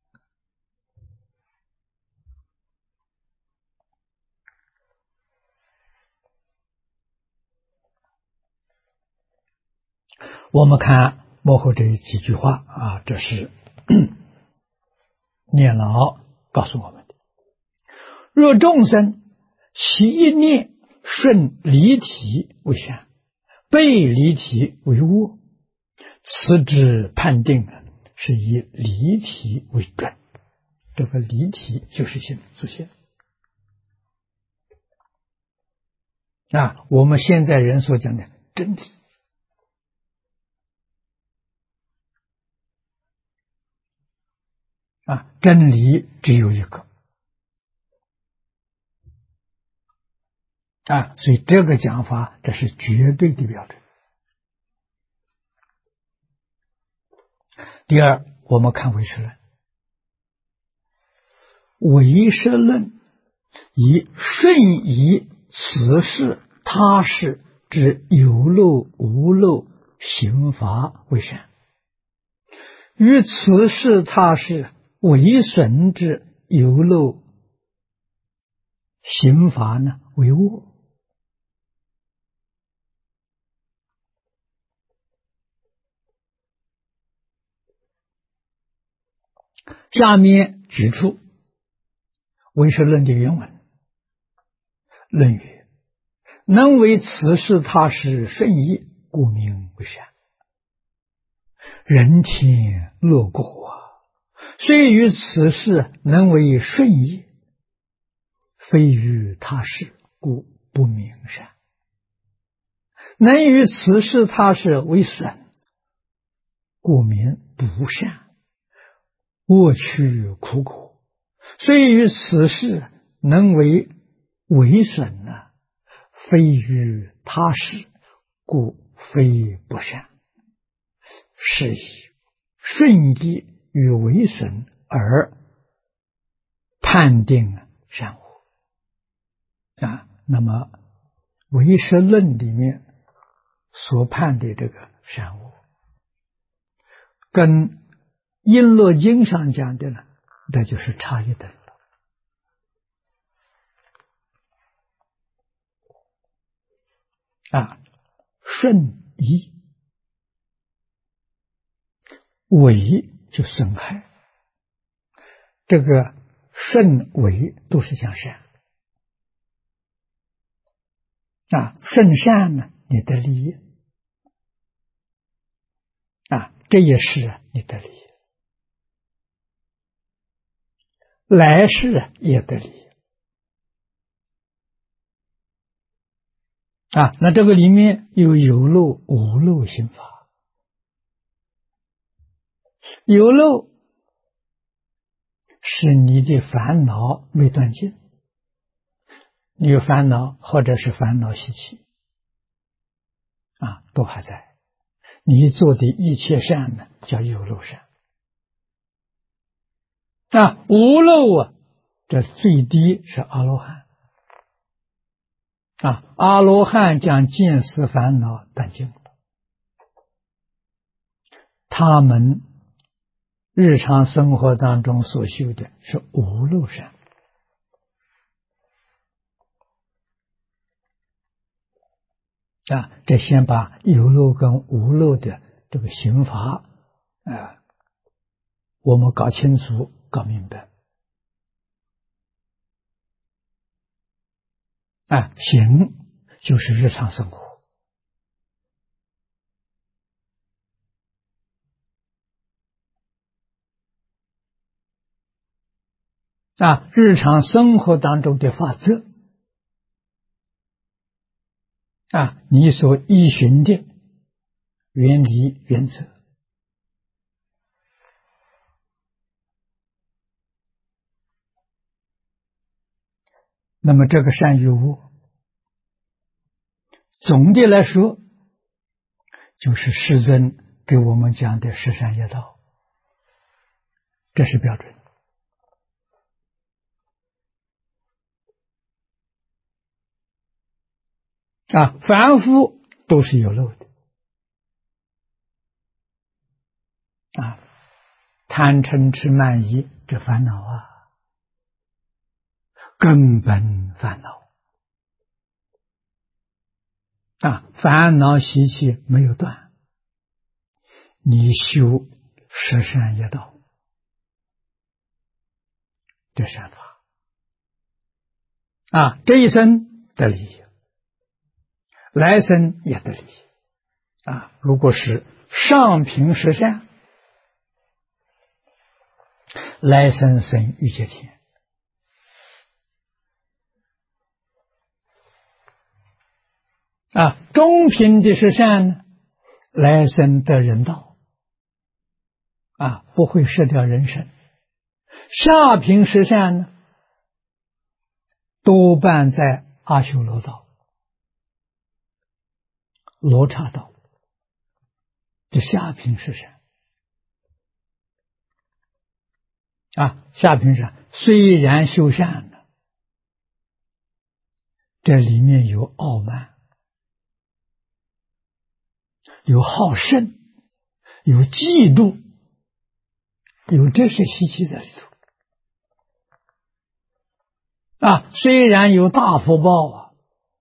我们看幕后这几句话这是念老告诉我们的。若众生其一念顺离体为善，背离体为恶，此之判定是以离体为准。这个离体就是心自性我们现在人所讲的真理真理只有一个所以这个讲法，这是绝对的标准。第二，我们看唯识论。唯识论以顺宜此事他事之有漏无漏刑罚为善，与此事他事为损之有漏刑罚呢为恶。下面指出唯识论的原文。论语：能为此事他事顺意，故名为善。人天乐果虽于此事能为顺意，非于他事，故不不明善，能于此事他是为损，故名不善，恶趣苦果。虽于此事能为损呢，非于他事，故非不善。是以顺义与为损而判定善恶那么唯识论里面所判的这个善恶，跟璎珞经上讲的呢，那就是差一等了顺义，为就损害，这个顺为都是讲善顺善呢，你的利益这也是你的利益，来世也得利益那这个里面有漏无漏心法。有漏是你的烦恼没断尽，你有烦恼或者是烦恼习气都还在，你做的一切善呢，叫有漏善无漏这最低是阿罗汉阿罗汉将见思烦恼断尽了，他们日常生活当中所修的是无漏善这先把有漏跟无漏的这个刑罚我们搞清楚搞明白行就是日常生活日常生活当中的法则你所依循的原理原则那么这个善与恶总的来说就是世尊给我们讲的十善业道，这是标准凡夫都是有漏的贪嗔痴慢疑这烦恼根本烦恼烦恼习气没有断，你修十善业道这善法这一生得利益，来生也得利益如果是上品十善，来生生欲界天中品的十善呢，来生得人道不会失掉人身，下品十善呢，多半在阿修罗道罗刹道，这下品十善下品十善虽然修善了，这里面有傲慢，有好胜，有嫉妒，有这些习气在里头虽然有大福报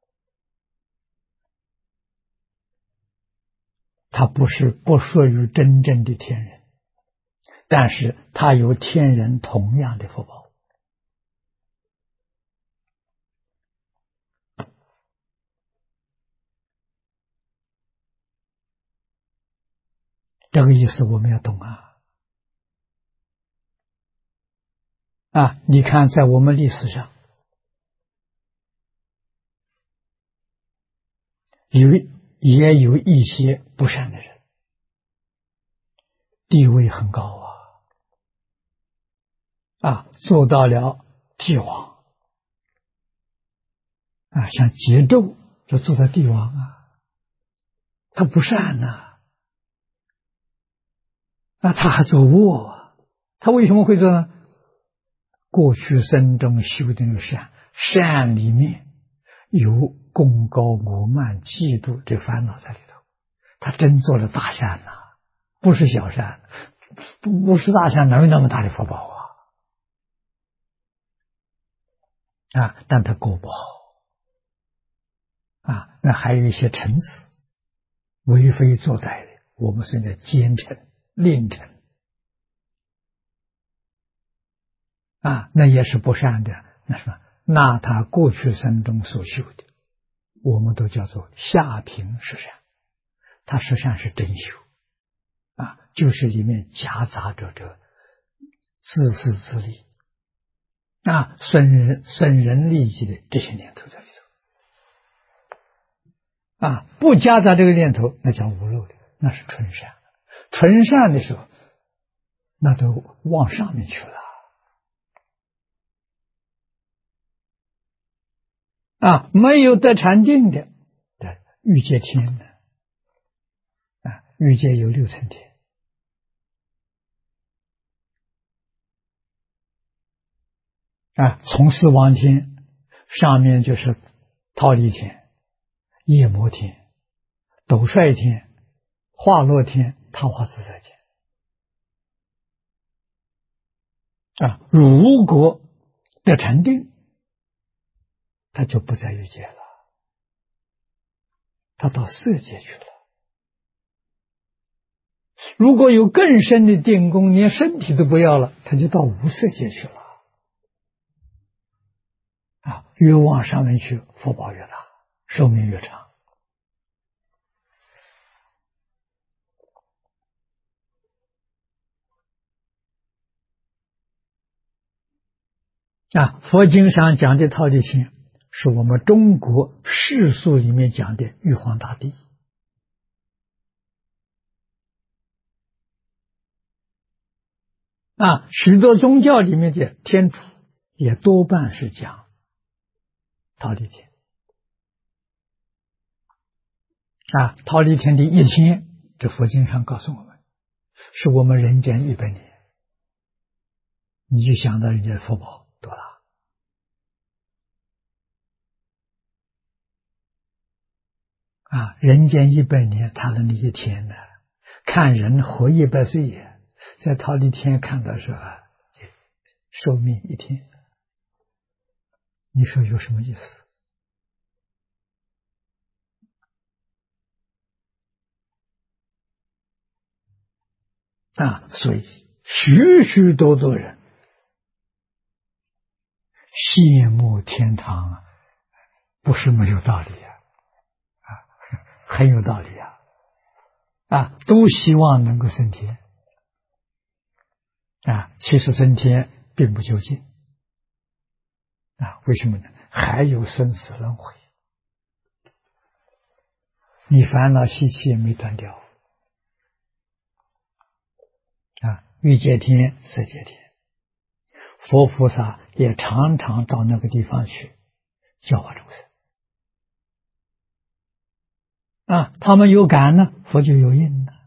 他不属于真正的天人，但是他有天人同样的福报这个意思我们要懂你看在我们历史上有也有一些不善的人，地位很高做到了帝王像桀纣就做到帝王他不善他还做恶他为什么会做呢？过去生中修的那个善里面有功高我慢嫉妒这烦恼在里头，他真做了大善不是小善，不是大善哪有那么大的福报但他过不好那还有一些臣子为非作歹的，我们现在奸臣佞臣那也是不善的。那他过去生中所修的，我们都叫做下品实善，他实善是真修就是里面夹杂着这自私自利损人利己的这些念头在里头不夹杂这个念头，那叫无漏的，那是纯善。纯善的时候，那都往上面去了没有得禅定的欲界天的欲界有6层天从四王天上面就是忉利天、夜摩天、斗率天、化乐天、桃花自在天如果得禅定，他就不在欲界了，他到色界去了。如果有更深的定功，连身体都不要了，他就到无色界去了越往上面去，福报越大，寿命越长佛经上讲的忉利天是我们中国世俗里面讲的玉皇大帝许多宗教里面的天主也多半是讲忉利天忉利天的一天，这佛经上告诉我们是我们人间100年，你就想到人家的福报多大人间100年，他的那一天呢，看人活100岁也，在忉利天看到是寿命1天，你说有什么意思所以许许多多人羡慕天堂不是没有道理很有道理都希望能够升天其实升天并不究竟为什么呢？还有生死轮回，你烦恼习气也没断掉欲界天、色界天，佛菩萨也常常到那个地方去教化众生他们有感呢，佛就有应呢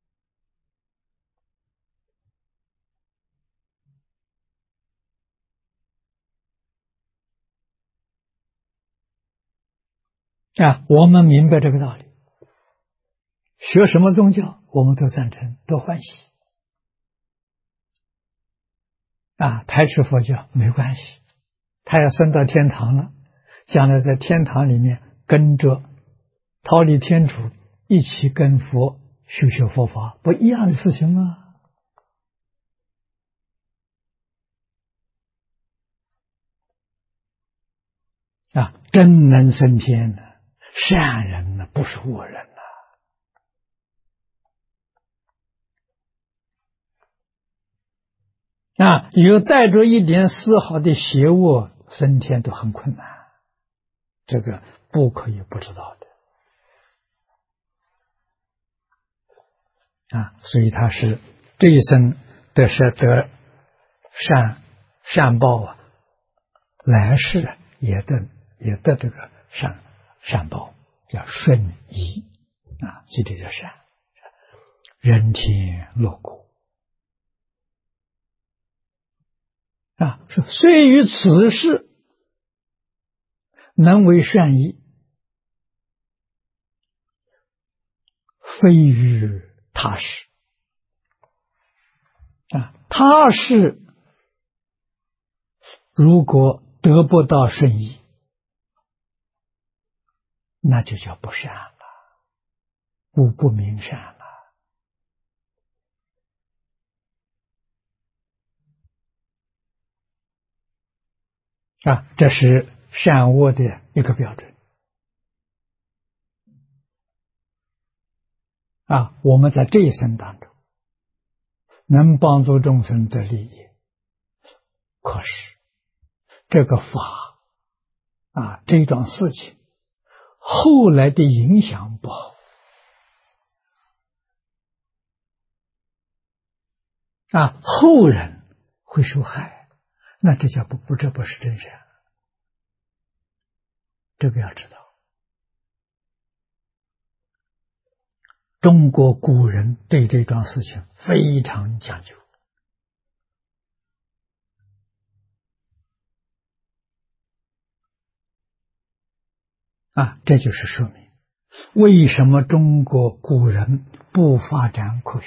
我们明白这个道理，学什么宗教我们都赞成，都欢喜排斥佛教没关系，他要升到天堂了，将来在天堂里面跟着忉利天主一起跟佛修学佛法，不一样的事情吗？真能升天呢，善人呢，不是恶人有带着一点丝毫的邪恶升天都很困难，这个不可以不知道的所以他是这一生得善报来世也得这个善报，叫顺益所以这叫善，人天乐国说虽于此世能为善意，非于他世他世如果得不到顺意，那就叫不善了，故不明善了这是善恶的一个标准我们在这一生当中能帮助众生得利益，可是这个法这桩事情后来的影响不好后人会受害，那这叫这不是真善，这个要知道。中国古人对这桩事情非常讲究这就是说明为什么中国古人不发展科学。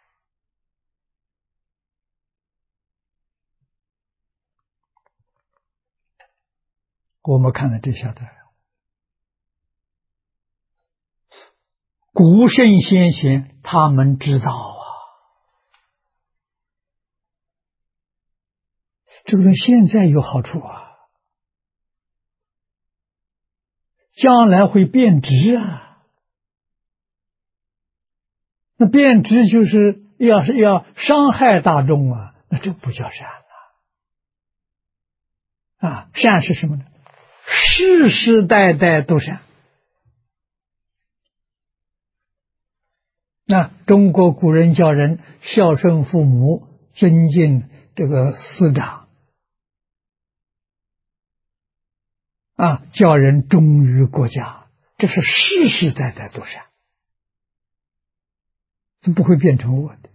我们看了这晓得，古圣先贤他们知道这个现在有好处将来会变质那变质就是要伤害大众那这不叫善善是什么呢？世世代代都善。中国古人叫人孝顺父母，尊敬这个师长叫人忠于国家，这是世世代代都善，这不会变成恶的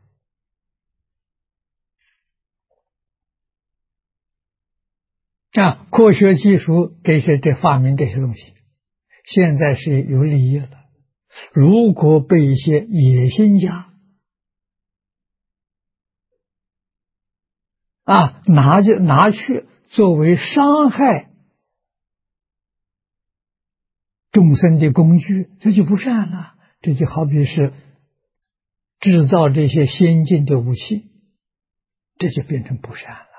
科学技术这发明这些东西现在是有利益了，如果被一些野心家拿去作为伤害众生的工具，这就不善了。这就好比是制造这些先进的武器，这就变成不善了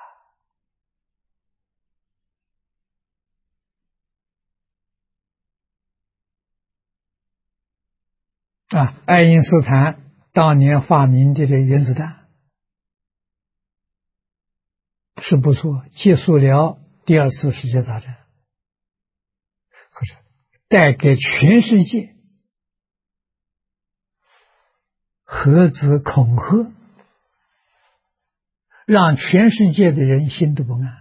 爱因斯坦当年发明的这原子弹是不错，结束了第二次世界大战，可是带给全世界核子恐吓，让全世界的人心都不安，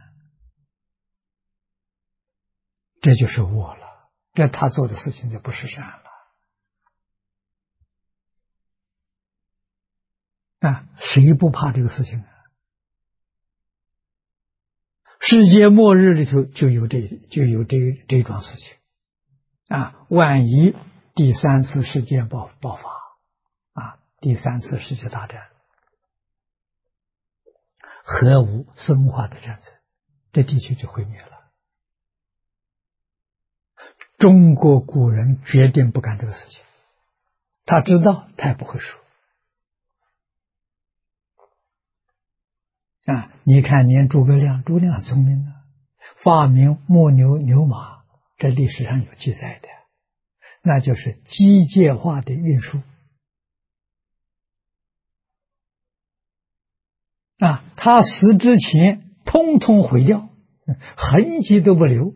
这就是恶了，这他做的事情就不是善了谁不怕这个事情世界末日里头就有这桩事情万一第三次世界爆发第三次世界大战，核武生化的战争，这地球就毁灭了。中国古人决定不干这个事情，他知道他也不会说你看连诸葛亮很聪明的，发明木牛牛马，这历史上有记载的，那就是机械化的运输他死之前通通毁掉，痕迹都不留，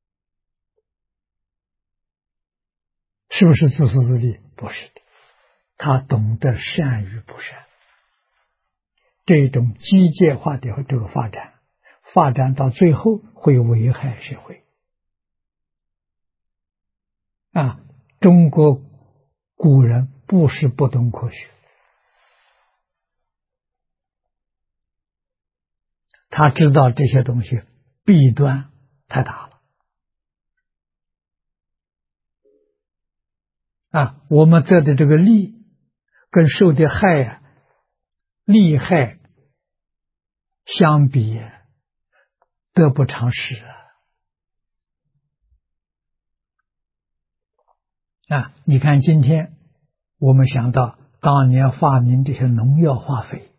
是不是自私自利？不是的他懂得善与不善，这种机械化的这个发展到最后会危害社会。中国古人不是不懂科学，他知道这些东西弊端太大了。我们得的这个利跟受的害利害相比，得不偿失你看今天我们想到当年发明这些农药化肥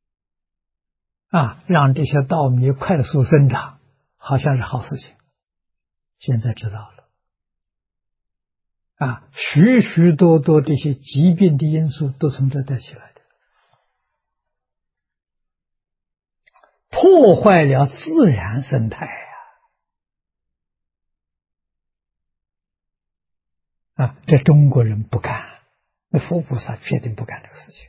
让这些稻米快速生长，好像是好事情。现在知道了许许多多这些疾病的因素都从这带起来的，破坏了自然生态这中国人不干，那佛菩萨确定不干这个事情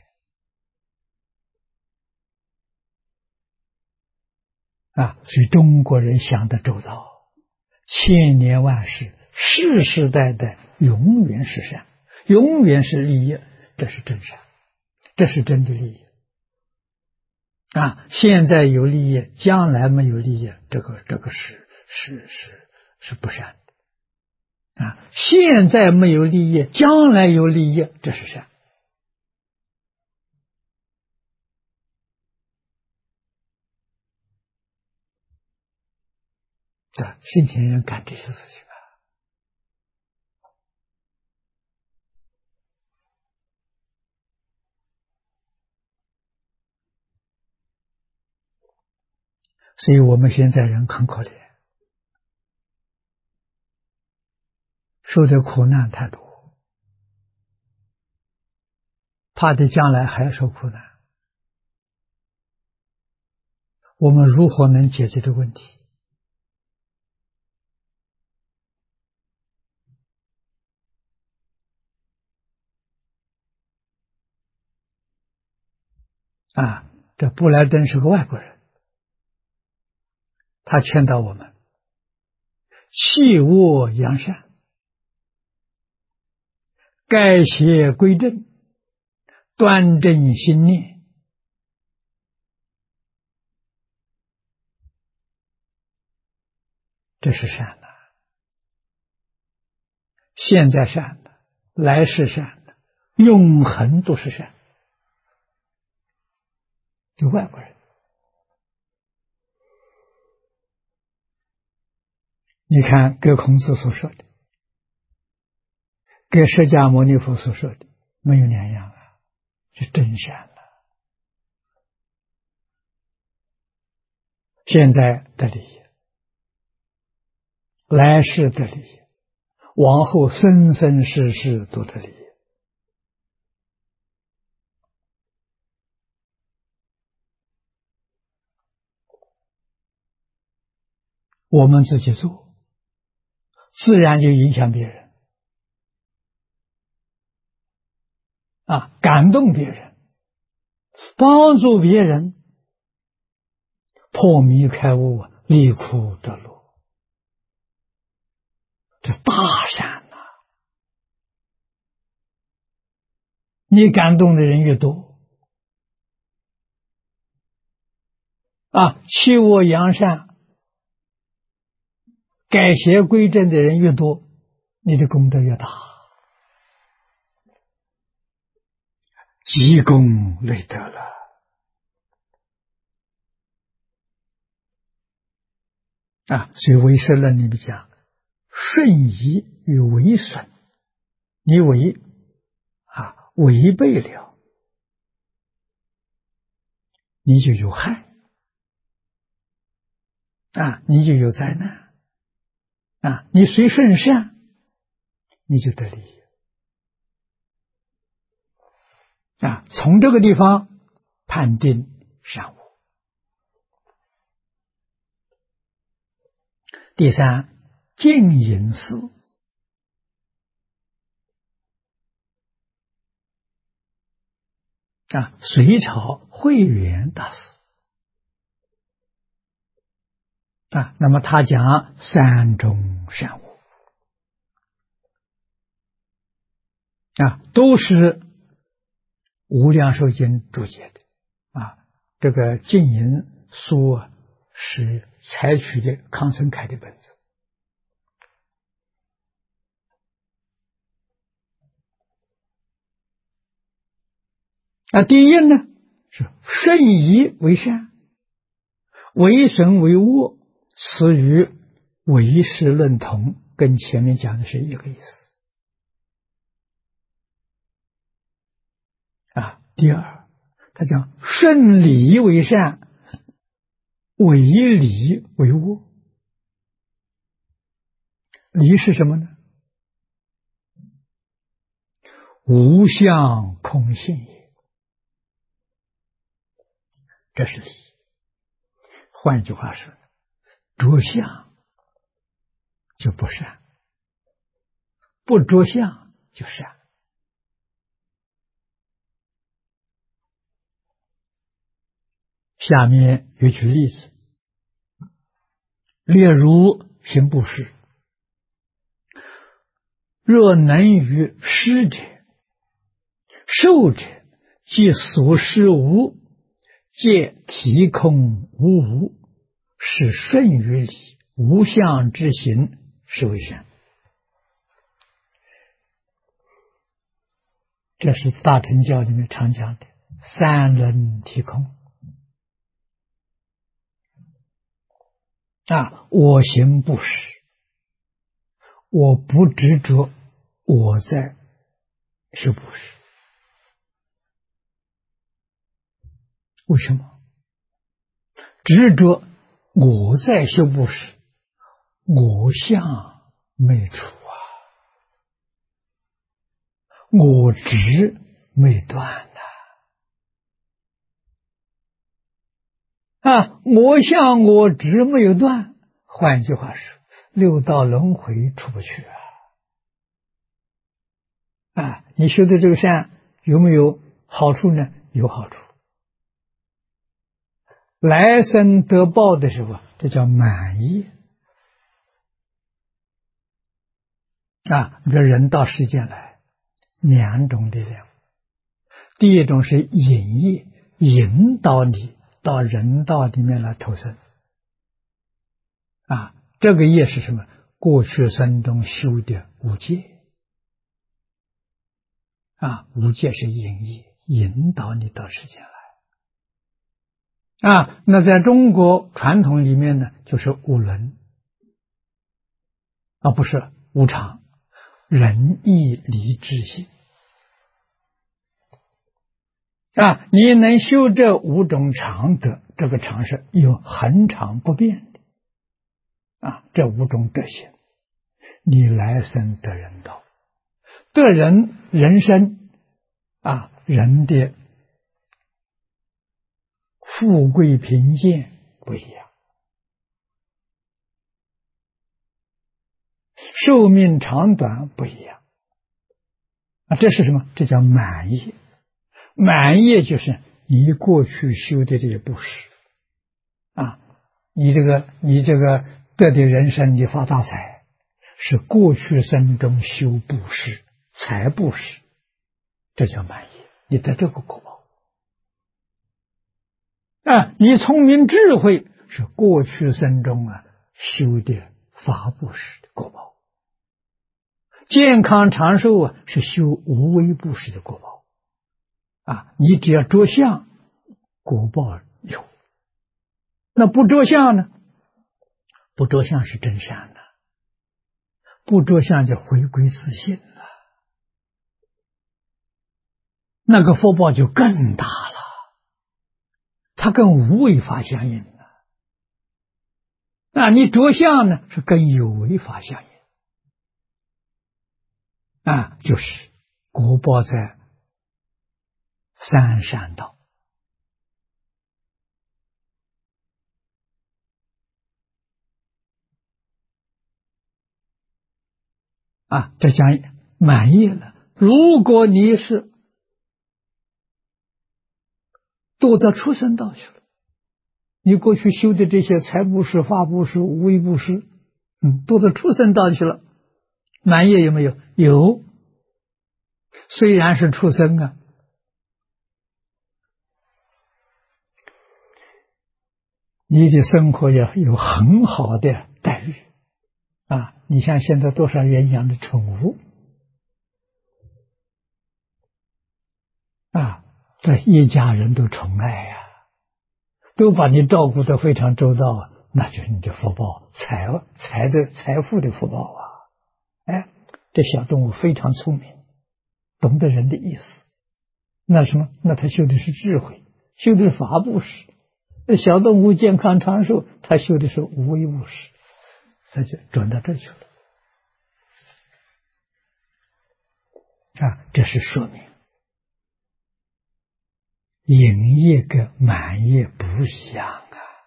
所以中国人想得周到，千年万世，世世代代永远是善，永远是利益，这是真善，这是真的利益现在有利益，将来没有利益，这个是不善的现在没有利益，将来有利益，这是善。现前人干这些事情所以我们现在人很可怜，受的苦难太多，怕的将来还要受苦难。我们如何能解决这个问题？这布莱登是个外国人，他劝导我们弃恶扬善，改邪归正，端正心念。这是善的，现在善的，来世善的，永恒都是善。这外国人，你看跟孔子所说的，跟释迦牟尼佛所说的没有两样是真善的。现在的利益，来世的利益，往后生生世世都的利益。我们自己做，自然就影响别人感动别人，帮助别人破迷开悟，离苦得乐，这大善你感动的人越多弃恶扬善，改邪归正的人越多，你的功德越大，积功累德了所以唯识论里面讲，顺宜与违损，你违背了，你就有害你就有灾难你随顺善，你就得利益从这个地方判定善恶。第三，静隐寺隋朝慧远大师那么他讲三种善恶都是无量寿经注解的这个净营书是采取的康生开的本子第一呢是圣仪为善，为神为恶，此与唯识论同，跟前面讲的是一个意思第二他讲圣礼为善，为礼为恶。礼是什么呢？无相空性也，这是礼。换句话说，着相就不善，不着相就善。下面有举例子，例如行布施，若能于施者、受者，即所施无，皆体空无无，是顺于理，无相之行，是为善。这是大乘教里面常讲的三轮体空我行布施，我不执着我在修布施。为什么？执着我在修布施，我相没除我执没断我相我执没有断，换句话说，六道轮回出不去你修的这个善有没有好处呢？有好处。来生得报的时候，这叫满意这人到世间来，两种力量。第一种是引业，引导你到人道里面来投生这个业是什么？过去生中修的无戒无戒是引业，引导你到世间来那在中国传统里面呢，就是五伦不是无常，仁义礼智信你能修这五种常德，这个常是有恒常不变的这五种德行，你来生得人道，得人生人的富贵贫贱不一样，寿命长短不一样这是什么？这叫满意。满意就是你过去修的这些布施你这个得的人生，你发大财，是过去生中修布施，财布施，这叫满意，你得这个果报你聪明智慧，是过去生中修的法布施的果报。健康长寿是修无为布施的果报你只要着相，果报有。那不着相呢？不着相是真善的，不着相就回归自信了，那个福报就更大了，它跟无为法相应你着相呢，是跟有为法相应就是果报在三善道这讲满意了。如果你是都到畜生道去了。你过去修的这些财布施、法布施、无为布施，都到畜生道去了。满业有没有？有，虽然是畜生啊，你的生活要有很好的待遇啊！你像现在多少人养的宠物啊，这一家人都宠爱呀，都把你照顾得非常周到啊，那就是你的福报，财富的福报啊！哎，这小动物非常聪明，懂得人的意思。那什么？那他修的是智慧，修的是法布施。那小动物健康长寿，他修的是无为布施，他就转到这去了。啊，这是说明营业跟满业不一样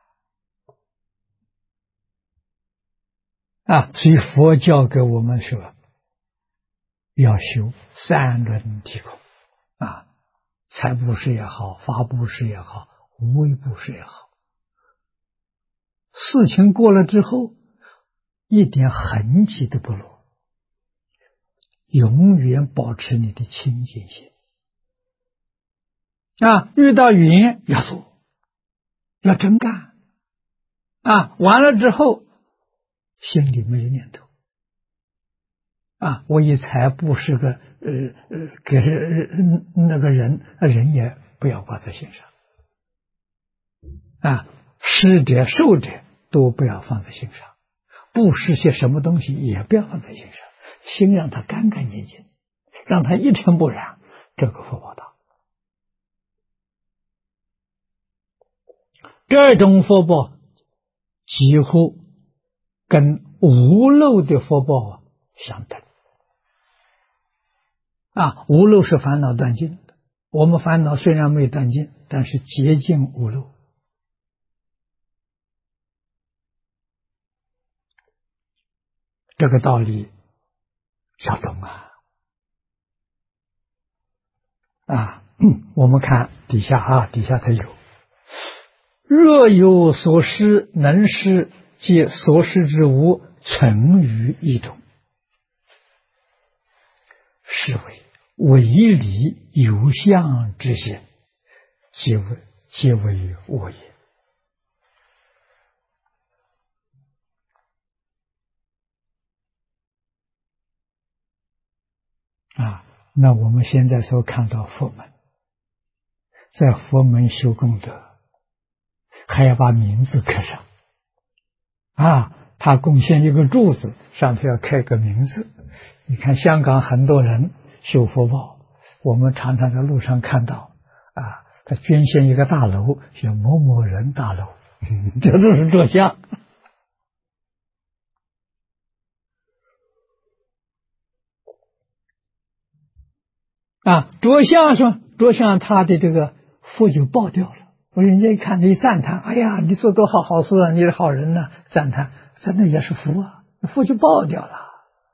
啊！所以佛教给我们说，要修三轮体空啊，财布施也好，法布施也好，无为布施也好，事情过了之后，一点痕迹都不落，永远保持你的清净心啊！遇到缘要做，要真干啊！完了之后，心里没有念头啊！我一财布施个给那个人也不要挂在心上啊！施者受者都不要放在心上，布施些什么东西也不要放在心上，心让它干干净净，让它一尘不染，这个福报大。这种福报几乎跟无漏的福报相等啊！无漏是烦恼断尽的，我们烦恼虽然没断尽，但是接近无漏。这个道理要懂我们看底下它有，若有所施能施，即所施之物存于一种，是为唯理有相之心，皆为我也。那我们现在所看到佛门，在佛门修功德，还要把名字刻上他贡献一个柱子，上头要刻个名字。你看香港很多人修福报，我们常常在路上看到他捐献一个大楼，叫某某人大楼，这都是着相着相他的这个福就报掉了。人家一看你赞叹，哎呀，你做多好事啊，你是好人呢，赞叹，真的也是福啊，福就报掉了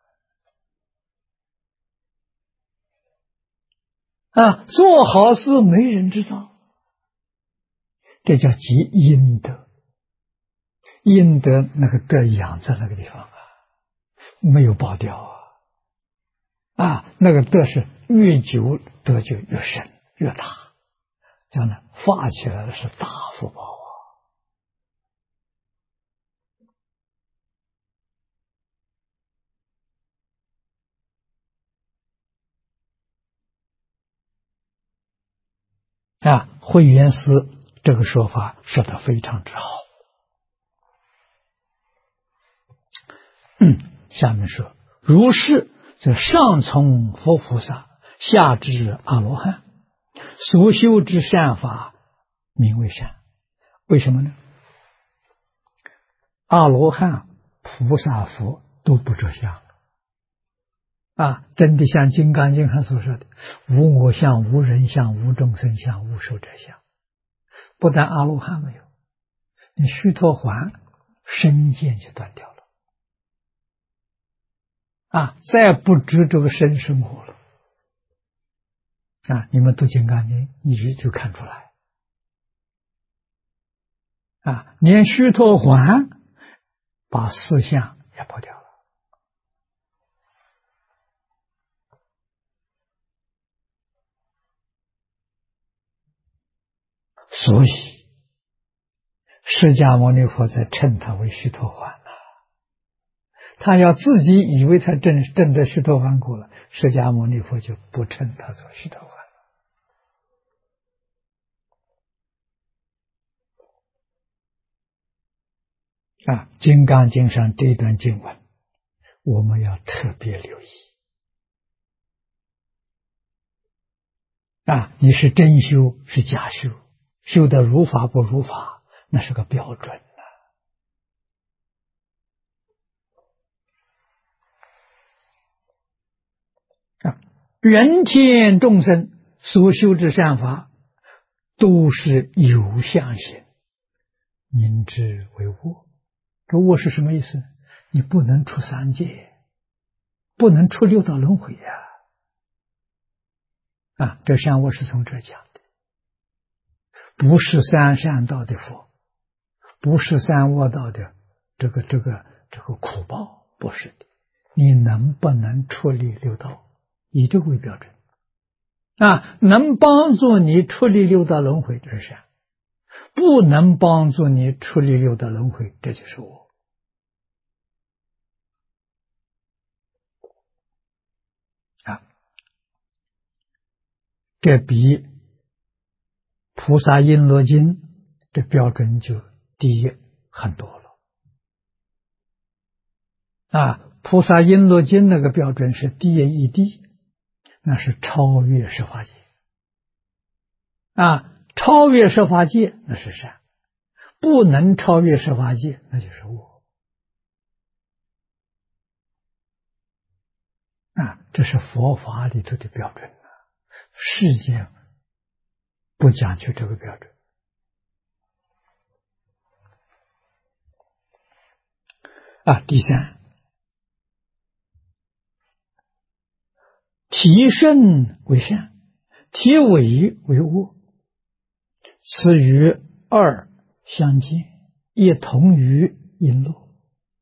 做好事没人知道，这叫积阴德，阴德那个德养在那个地方没有报掉那个德是越久德就越深越大，这样呢发起来的是大福报慧远寺这个说法说得非常之好。下面说，如是则上从佛菩萨，下至阿罗汉，所修之善法名为善。为什么呢？阿罗汉、菩萨、佛都不着相真的像《金刚经》上所说的，无我相、无人相、无众生相、无寿者相。不但阿罗汉没有，你须陀洹身见就断掉了再不知这个生生活了你们读《金刚经》，你就看出来连须陀洹把四相也破掉了。所以释迦牟尼佛在称他为须陀洹了。他要自己以为他证得须陀洹果了，释迦牟尼佛就不称他做须陀洹了。金刚经上这一段经文，我们要特别留意。你是真修是假修，修的如法不如法，那是个标准。人天众生所修之善法，都是有相行，名之为恶。这恶是什么意思？你不能出三界，不能出六道轮回这善恶是从这讲的，不是三善道的佛，不是三恶道的这个苦报，不是的。你能不能出离六道？以这个为标准能帮助你出离六道轮回，这是善；不能帮助你出离六道轮回，这就是恶。这比菩萨璎珞经的标准就低很多了。菩萨璎珞经那个标准是低一滴，那是超越十法界超越十法界那是善，不能超越十法界那就是恶这是佛法里头的标准世界不讲究这个标准第三，体甚为善，体尾为恶，此与二相见，亦同于璎珞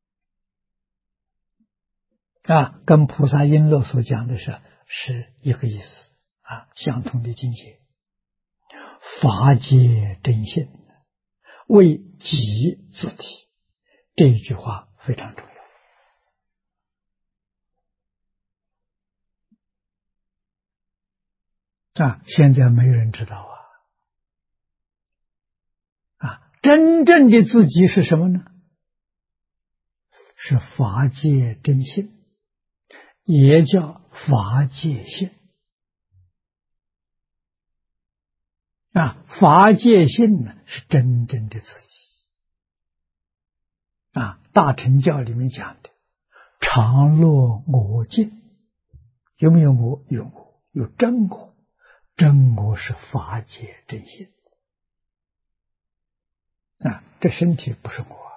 跟菩萨璎珞所讲的是一个意思相同的境界。法界真性，为己自体，这一句话非常重要现在没人知道真正的自己是什么呢？是法界真性，也叫法界性法界性呢是真正的自己大乘教里面讲的常乐我净，有没有我？有我，有真我，真我是法界真性这身体不是我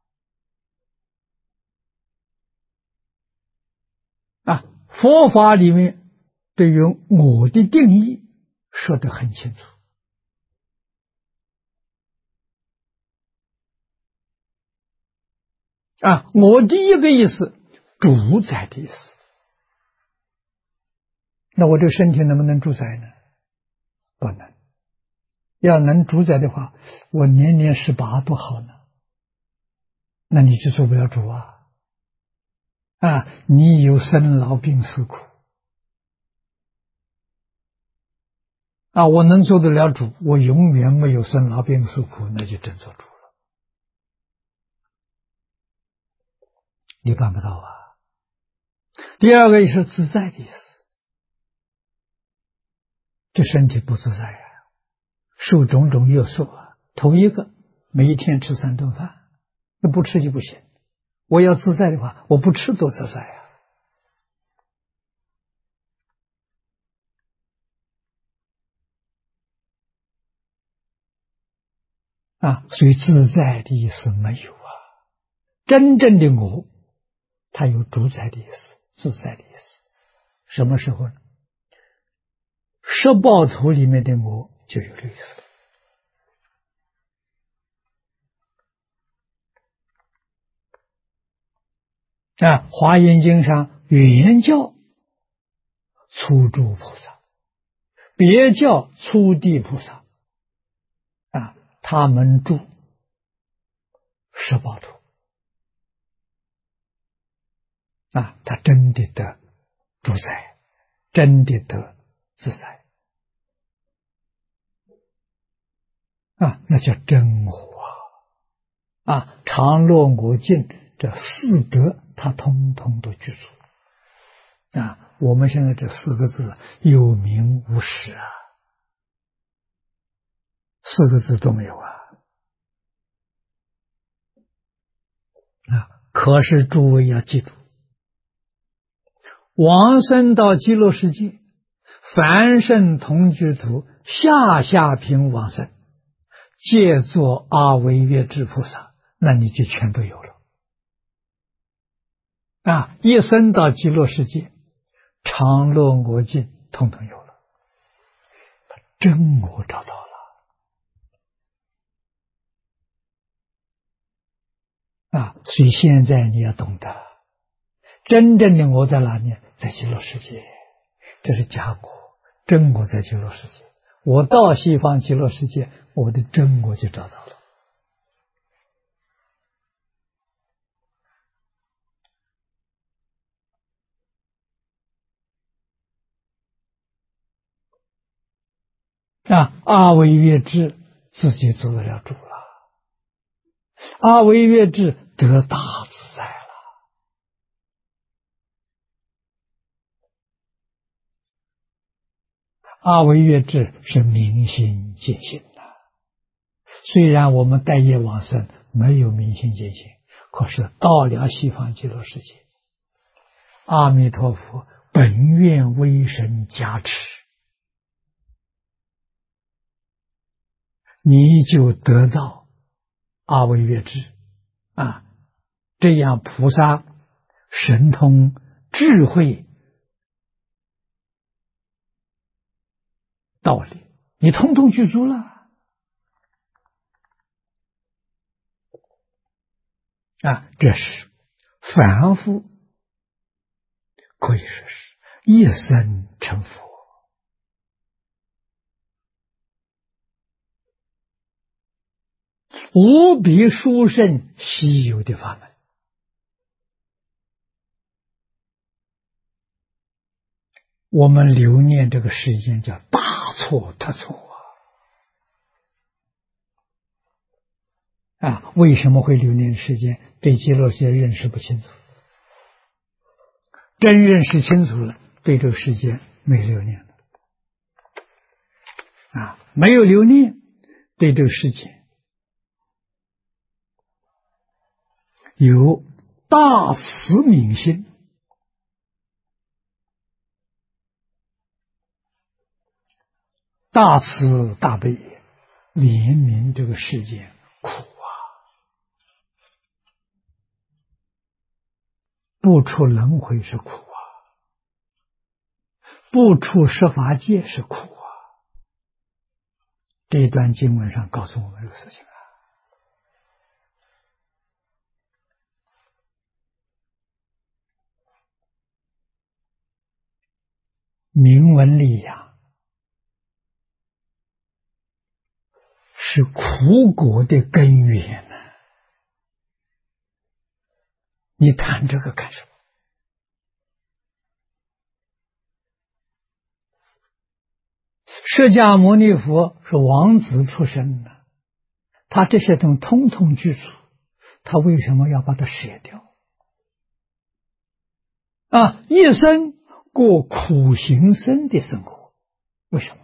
佛法里面对于我的定义说得很清楚我的一个意思，主宰的意思。那我这个身体能不能主宰呢？不能。要能主宰的话，我年年18多好呢。那你就做不了主你有生老病死苦我能做得了主，我永远没有生老病死苦，那就真做主了。你办不到第二个是自在的意思，这身体不自在受种种约束头一个，每一天吃3顿饭，那不吃就不行。我要自在的话，我不吃多自在所以自在的意思没有真正的我，它有主宰的意思，自在的意思。什么时候呢？十报图里面的我就有类似华严经上原叫初住菩萨，别叫初地菩萨，他们住十报土，他真的得主宰，真的得自在，那叫真火常乐我净这四德，他通通都具足。我们现在这四个字有名无实四个字都没有可是诸位要记住，往生到极乐世界，凡圣同居土下品往生，皆作阿惟越致菩萨，那你就全都有了一生到极乐世界，常乐我净统统有了，真我找到了所以现在你要懂得，真正的我在哪里？在极乐世界，这是假我，真我在极乐世界。我到西方极乐世界，我的真我就找到了。阿惟越致自己做得了主了，阿惟越致得大自在了。阿惟越致是明心见性虽然我们待业往生没有明心见性，可是到了西方极乐世界，阿弥陀佛本愿威神加持，你就得到阿惟越致这样菩萨神通智慧道理，你通通具足了这是凡夫可以说是一生成佛，无比殊胜稀有的法门。我们留念这个时间叫大错特错为什么会留念时间？对极乐世界认识不清楚，真认识清楚了，对这个世界没留念了没有留念，对这个世界有大慈悯心，大慈大悲怜悯这个世界苦不出轮回是苦不出十法界是苦这段经文上告诉我们这个事情明文利养是苦果的根源你谈这个干什么？释迦牟尼佛是王子出身的，他这些东西通通具足，他为什么要把它舍掉一生过苦行僧的生活，为什么？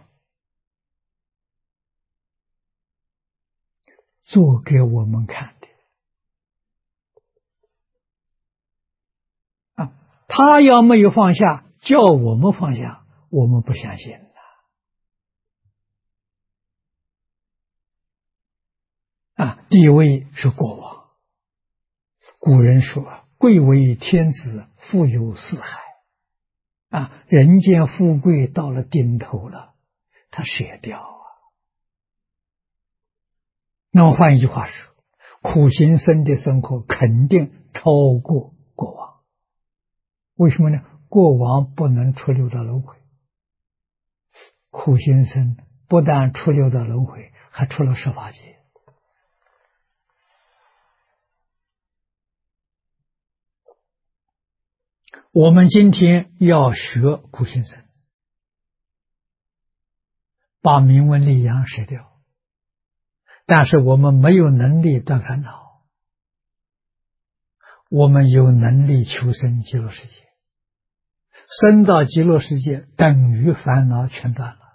做给我们看的他要没有放下，叫我们放下，我们不相信地位是国王，古人说贵为天子，富有四海人间富贵到了顶头了，他舍掉那么换一句话说，苦行僧的生活肯定超过国王为什么呢？过往不能出六道轮回，苦行僧不但出六道轮回，还出了十法界。我们今天要学苦行僧，把名闻利养舍掉，但是我们没有能力断烦恼，我们有能力求生极乐世界。生到极乐世界，等于烦恼全断了。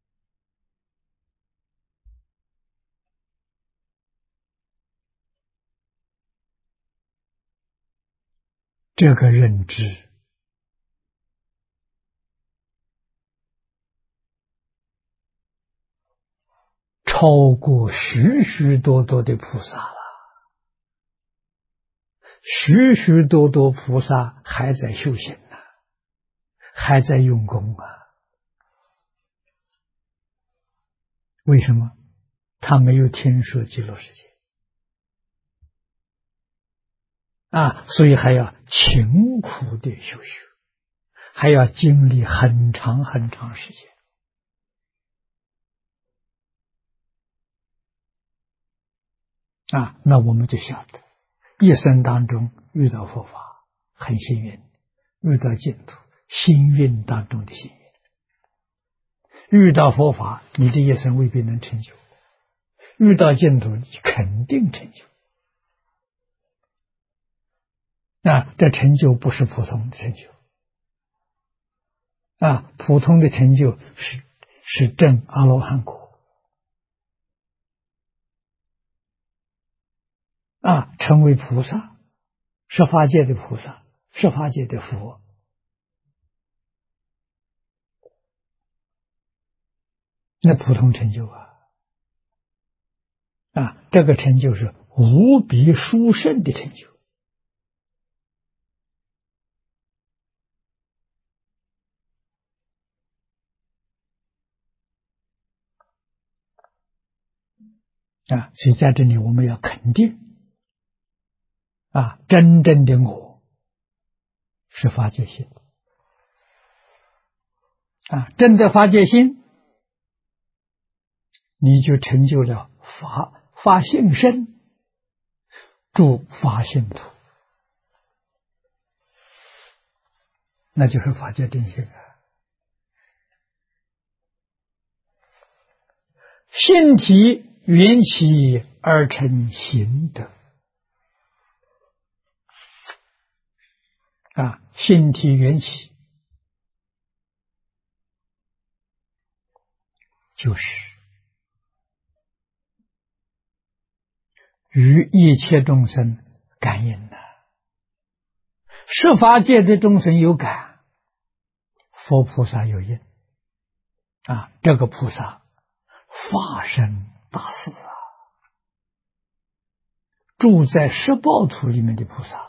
这个认知超过许许多多的菩萨了，许许多多菩萨还在修行呢，还在用功啊。为什么？他没有听说极乐世界所以还要勤苦的修学，还要经历很长很长时间那我们就晓得，一生当中遇到佛法很幸运，遇到净土幸运当中的幸运。遇到佛法，你的一生未必能成就；遇到净土，你肯定成就。这成就不是普通的成就普通的成就是证阿罗汉果成为菩萨，十法界的菩萨，十法界的佛。那普通成就这个成就是无比殊胜的成就所以在这里我们要肯定真正的我是发界心真的发界心，你就成就了发性身，住发性土，那就是法界定性性体缘起而成行德性体缘起就是与一切众生感应十法界的众生有感，佛菩萨有应这个菩萨法身大士住在十报土里面的菩萨了。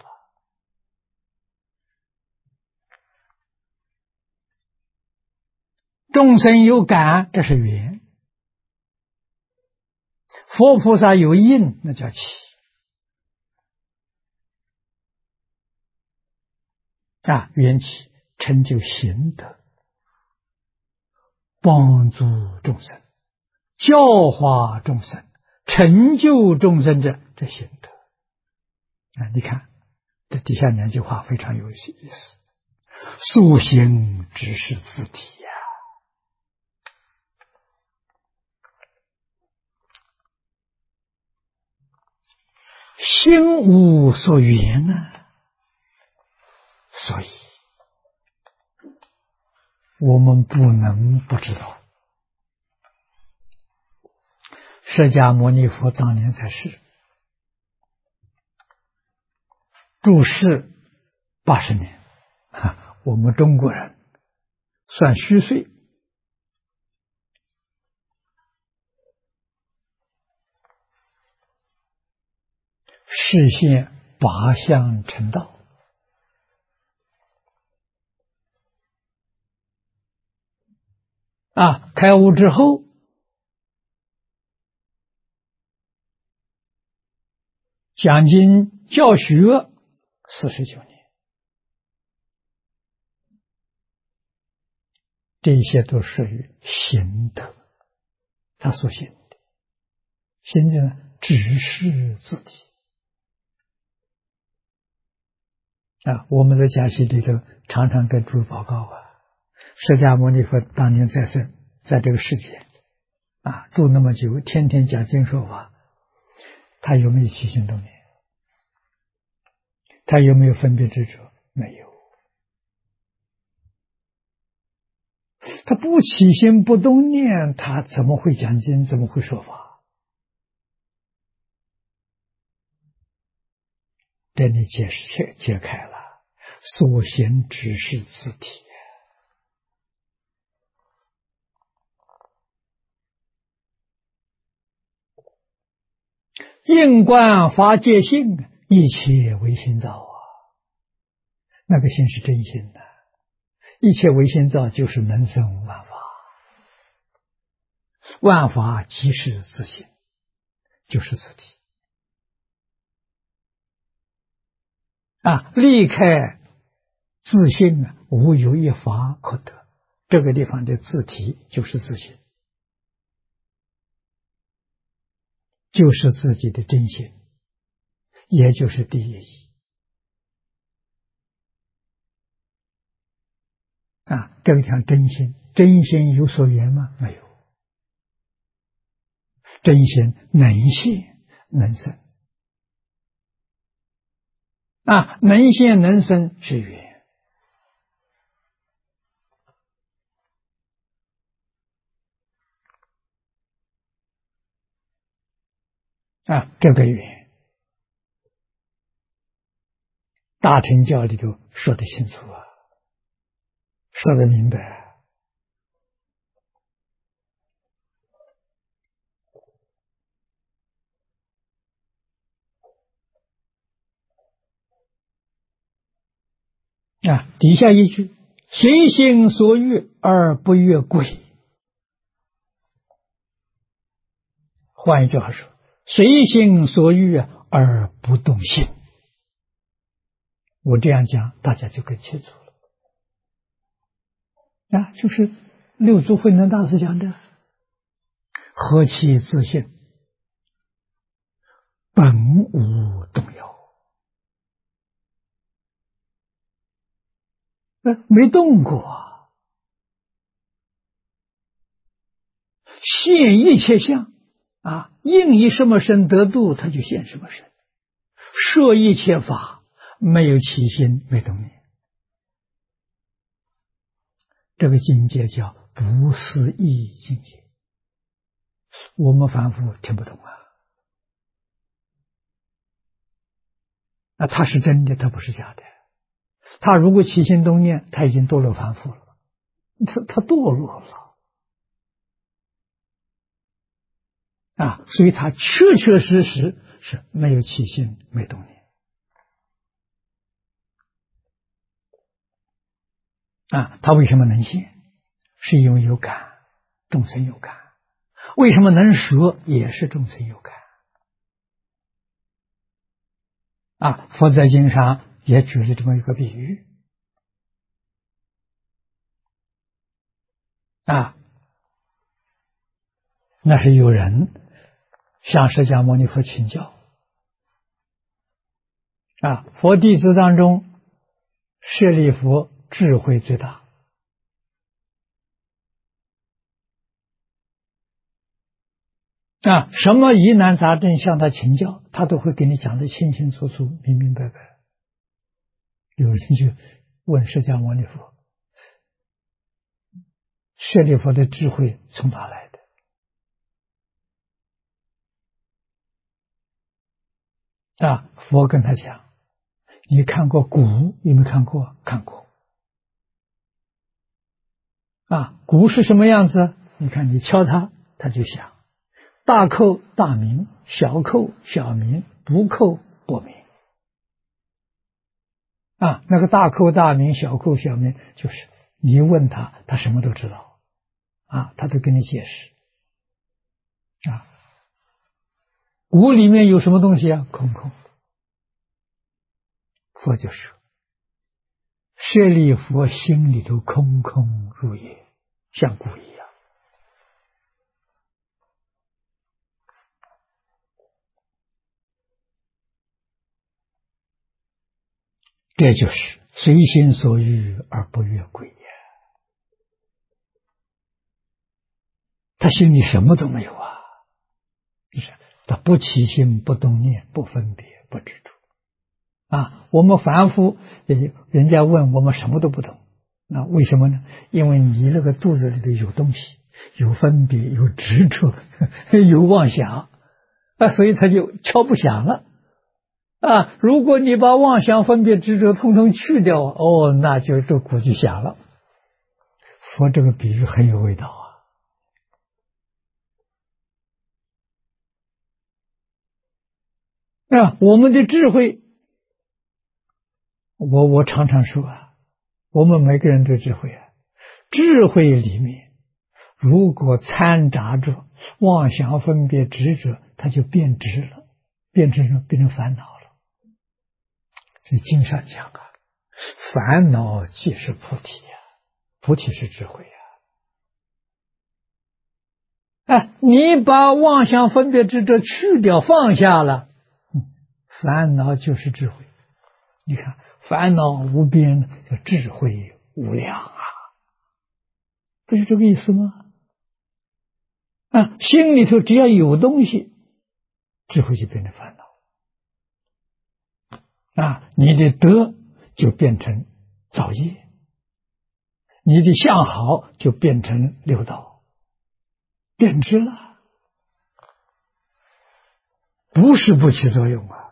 众生有感，这是缘；佛菩萨有应，那叫起缘起成就行德，帮助众生，教化众生，成就众生这行德你看这底下两句话非常有意思，塑形只是自体心无所缘所以我们不能不知道，释迦牟尼佛当年在世，住世80年我们中国人算虚岁，示现八相成道开悟之后讲经教学49年这些都属于行德，他所行的行的呢，只是自体我们在家系里头常常跟诸位报告释迦牟尼佛当年在生，在这个世界住那么久，天天讲经说法，他有没有起心动念？他有没有分别执着？没有。他不起心不动念，他怎么会讲经？怎么会说法？这里解开了，所行只是自体。应观法界性，一切唯心造那个心是真心的，一切唯心造就是能生万法，万法即是自性，就是自体离开自性无有一法可得。这个地方的自体就是自性，就是自己的真心，也就是第一义这个叫真心。真心有所缘吗？没有。真心能现能生能现能生是缘这个缘大乘教里头说得清楚说得明白底下一句随心所欲而不越轨。换一句话说，随心所欲而不动心。我这样讲大家就更清楚了就是六祖慧能大师讲的何其自性，本无动摇没动过现一切相应以什么身得度，他就现什么身，摄一切法，没有起心没动念，这个境界叫不思议境界。我们凡夫听不懂他是真的，他不是假的。他如果起心动念，他已经堕落凡夫了，他堕落了所以他确确实实是没有起心没动念他为什么能现？是因为有感，众生有感。为什么能舍？也是众生有感佛在经上也举了这么一个比喻那是有人向释迦牟尼佛请教佛弟子当中舍利弗智慧最大什么疑难杂症向他请教，他都会给你讲得清清楚楚明明白白。有人就问释迦牟尼佛，舍利弗的智慧从哪来的佛跟他讲，你看过鼓有没有看过？看过鼓是什么样子？你看你敲它，它就响，大扣大鸣，小扣小鸣，不扣不鸣那个大扣大鸣，小扣小鸣，就是你问他，他什么都知道他都跟你解释鼓里面有什么东西空空。佛就说舍利弗心里头空空如也像骨一样。这就是随心所欲而不越轨呀。他心里什么都没有啊，就是他不起心、不动念、不分别、不执着啊。我们凡夫，人家问我们什么都不懂，那为什么呢？因为你那个肚子里头有东西，有分别，有执着，有妄想啊，所以他就敲不响了啊。如果你把妄想、分别、执着统统去掉，哦，那就这鼓就响了。佛这个比喻很有味道啊。我们的智慧，我常常说啊，我们每个人的智慧啊，智慧里面如果掺杂着妄想、分别、执着，它就变质了，变成什么？变成烦恼了。所以经上讲啊，烦恼即是菩提呀，菩提是智慧呀。你把妄想、分别、执着去掉，放下了。烦恼就是智慧，你看，烦恼无边，叫智慧无量啊，不是这个意思吗？心里头只要有东西，智慧就变成烦恼你的德就变成造业，你的相好就变成六道，变质了，不是不起作用啊。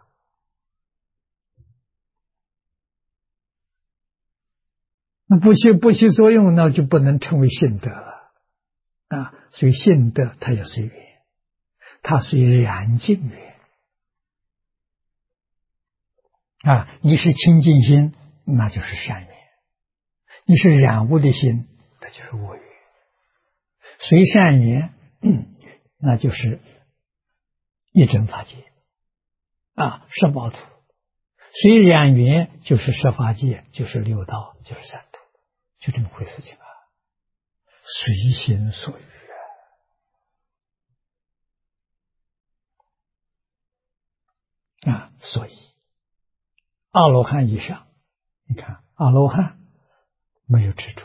那不起作用，那就不能称为信德了所以信德它也随缘，它随染净缘你是清净心，那就是善缘；你是染污的心，那就是恶缘。随善缘，那就是一真法界十报土；随染缘，就是十法界，就是六道，就是三途，就这么回事情随心所欲所以阿罗汉以上，你看阿罗汉没有执着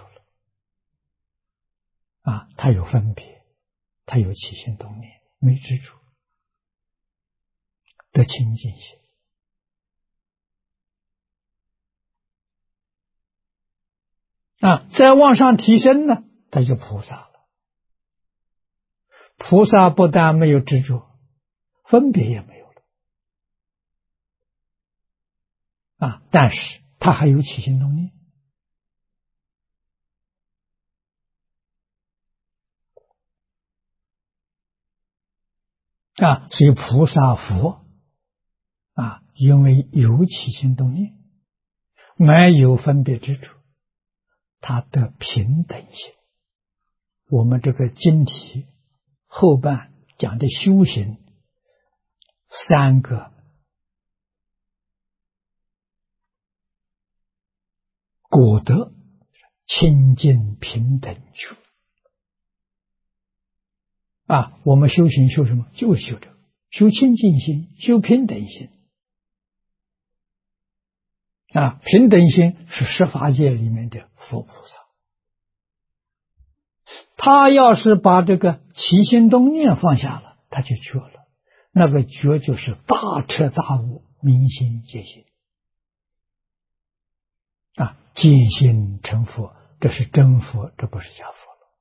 了他有分别，他有起心动念，没执着，得清净心再往上提升呢，他就菩萨了。菩萨不但没有执着，分别也没有了但是他还有起心动念所以菩萨佛因为有起心动念，没有分别执着，他的平等性。我们这个经题后半讲的修行三个果德，清净平等觉我们修行修什么？就是修这个，修清净心，修平等心平等心是十法界里面的佛菩萨。他要是把这个起心动念放下了，他就觉了。那个觉就是大彻大悟，明心见性见性成佛，这是真佛，这不是假佛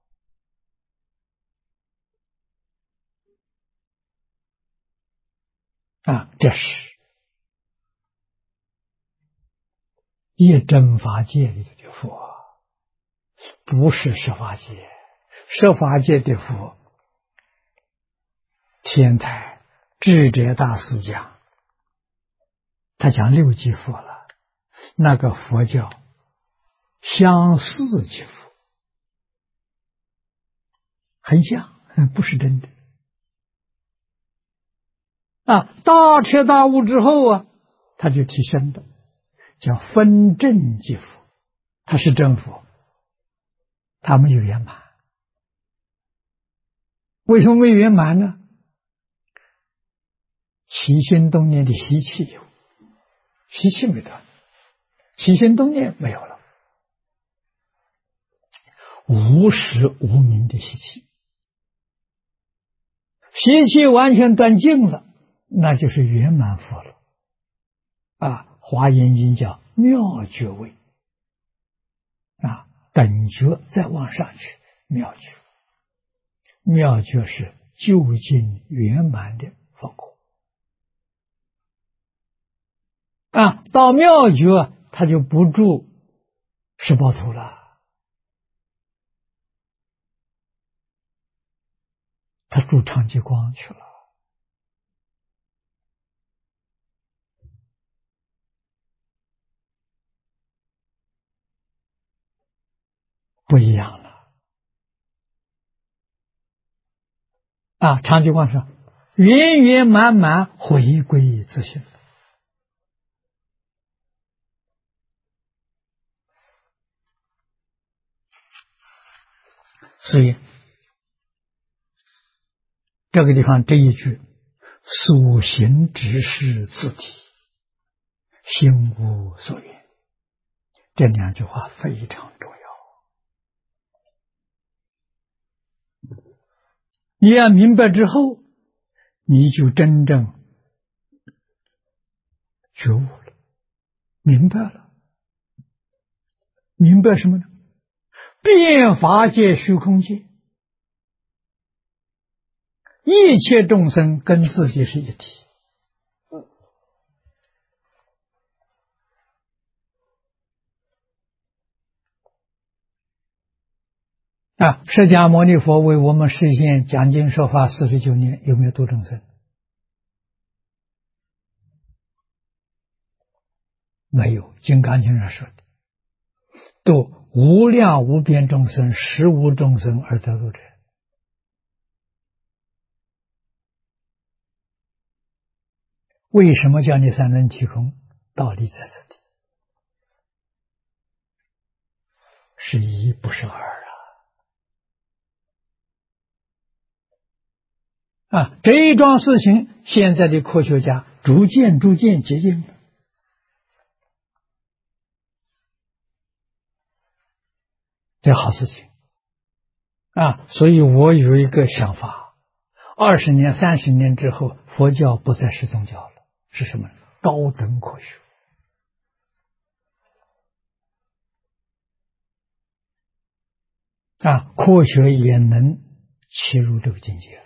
这是一真法界里头的佛，不是十法界。十法界的佛，天台智者大师讲，他讲六级佛了，那个佛叫相似即佛，很像，不是真的大彻大悟之后他就提升的，叫分正即佛，他是真佛，他没有圆满为什么没圆满呢？起心动念的习气有，习气没断，起心动念没有了，无始无明的习气，习气完全断尽了，那就是圆满佛了。华严经叫妙觉位，等觉再往上去，妙觉，妙觉是究竟圆满的佛果。到妙觉他就不住十报图了，他住长极光去了。不一样了。长极光说圆圆满满回归自性。所以这个地方这一句所行之事自体，心无所缘，这两句话非常重要。你要明白之后，你就真正觉悟了，明白了。明白什么呢？遍法界虚空界，一切众生跟自己是一体。释迦牟尼佛为我们实现讲经说法49年，有没有度众生？没有。金刚经上说的，度无量无边众生，实无众生而得度者。为什么叫你三轮体空？道理在此地，是一不是二这一桩事情，现在的科学家逐渐接近了。这好事情所以我有一个想法，20年、30年之后，佛教不再是宗教了，是什么？高等科学。科学也能切入这个境界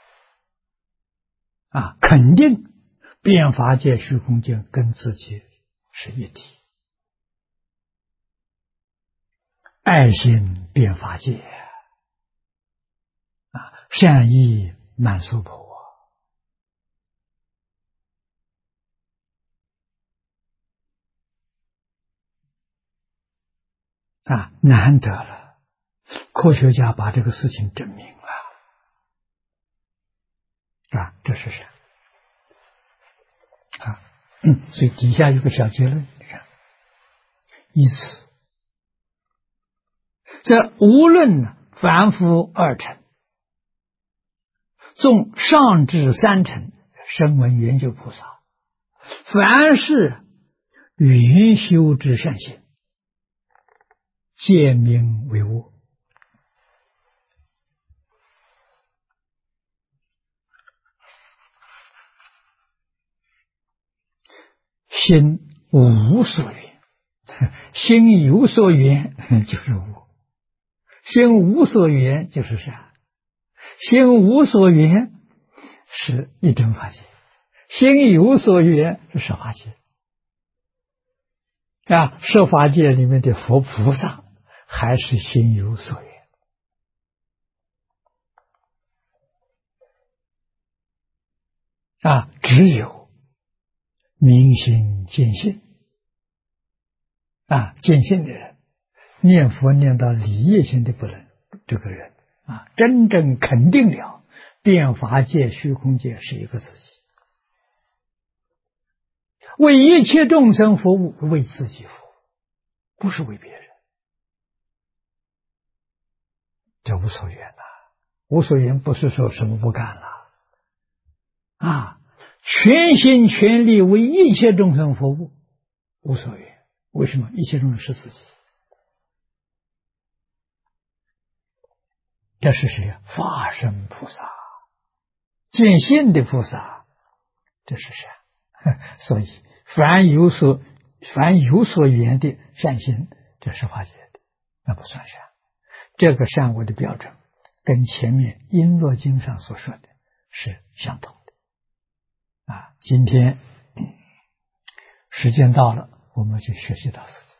了。肯定遍法界虚空界跟自己是一体，爱心遍法界善意满娑婆难得了，科学家把这个事情证明了这是啥所以底下有个小结论，你看，依此，这无论凡夫二乘，纵上至三乘，声闻缘觉菩萨，凡是圆修之善行，见名为恶。心无所缘，心有所缘就是无，心无所缘就是善，心无所缘是一真法界，心有所缘是十法界十法界里面的佛菩萨还是心有所缘只有明心见性见性的人，念佛念到理业性的不能，这个人真正肯定了遍法界虚空界是一个自己，为一切众生服务，为自己服务，不是为别人，这无所缘无所缘不是说什么不干了啊，全心全力为一切众生服务，无所缘。为什么？一切众生是自己。这是谁呀？法身菩萨，见性的菩萨，这是善。所以凡有所缘的善行，这是法界的，那不算善。这个善恶的标准，跟前面《璎珞经》上所说的是相同的。今天时间到了，我们就学习到此。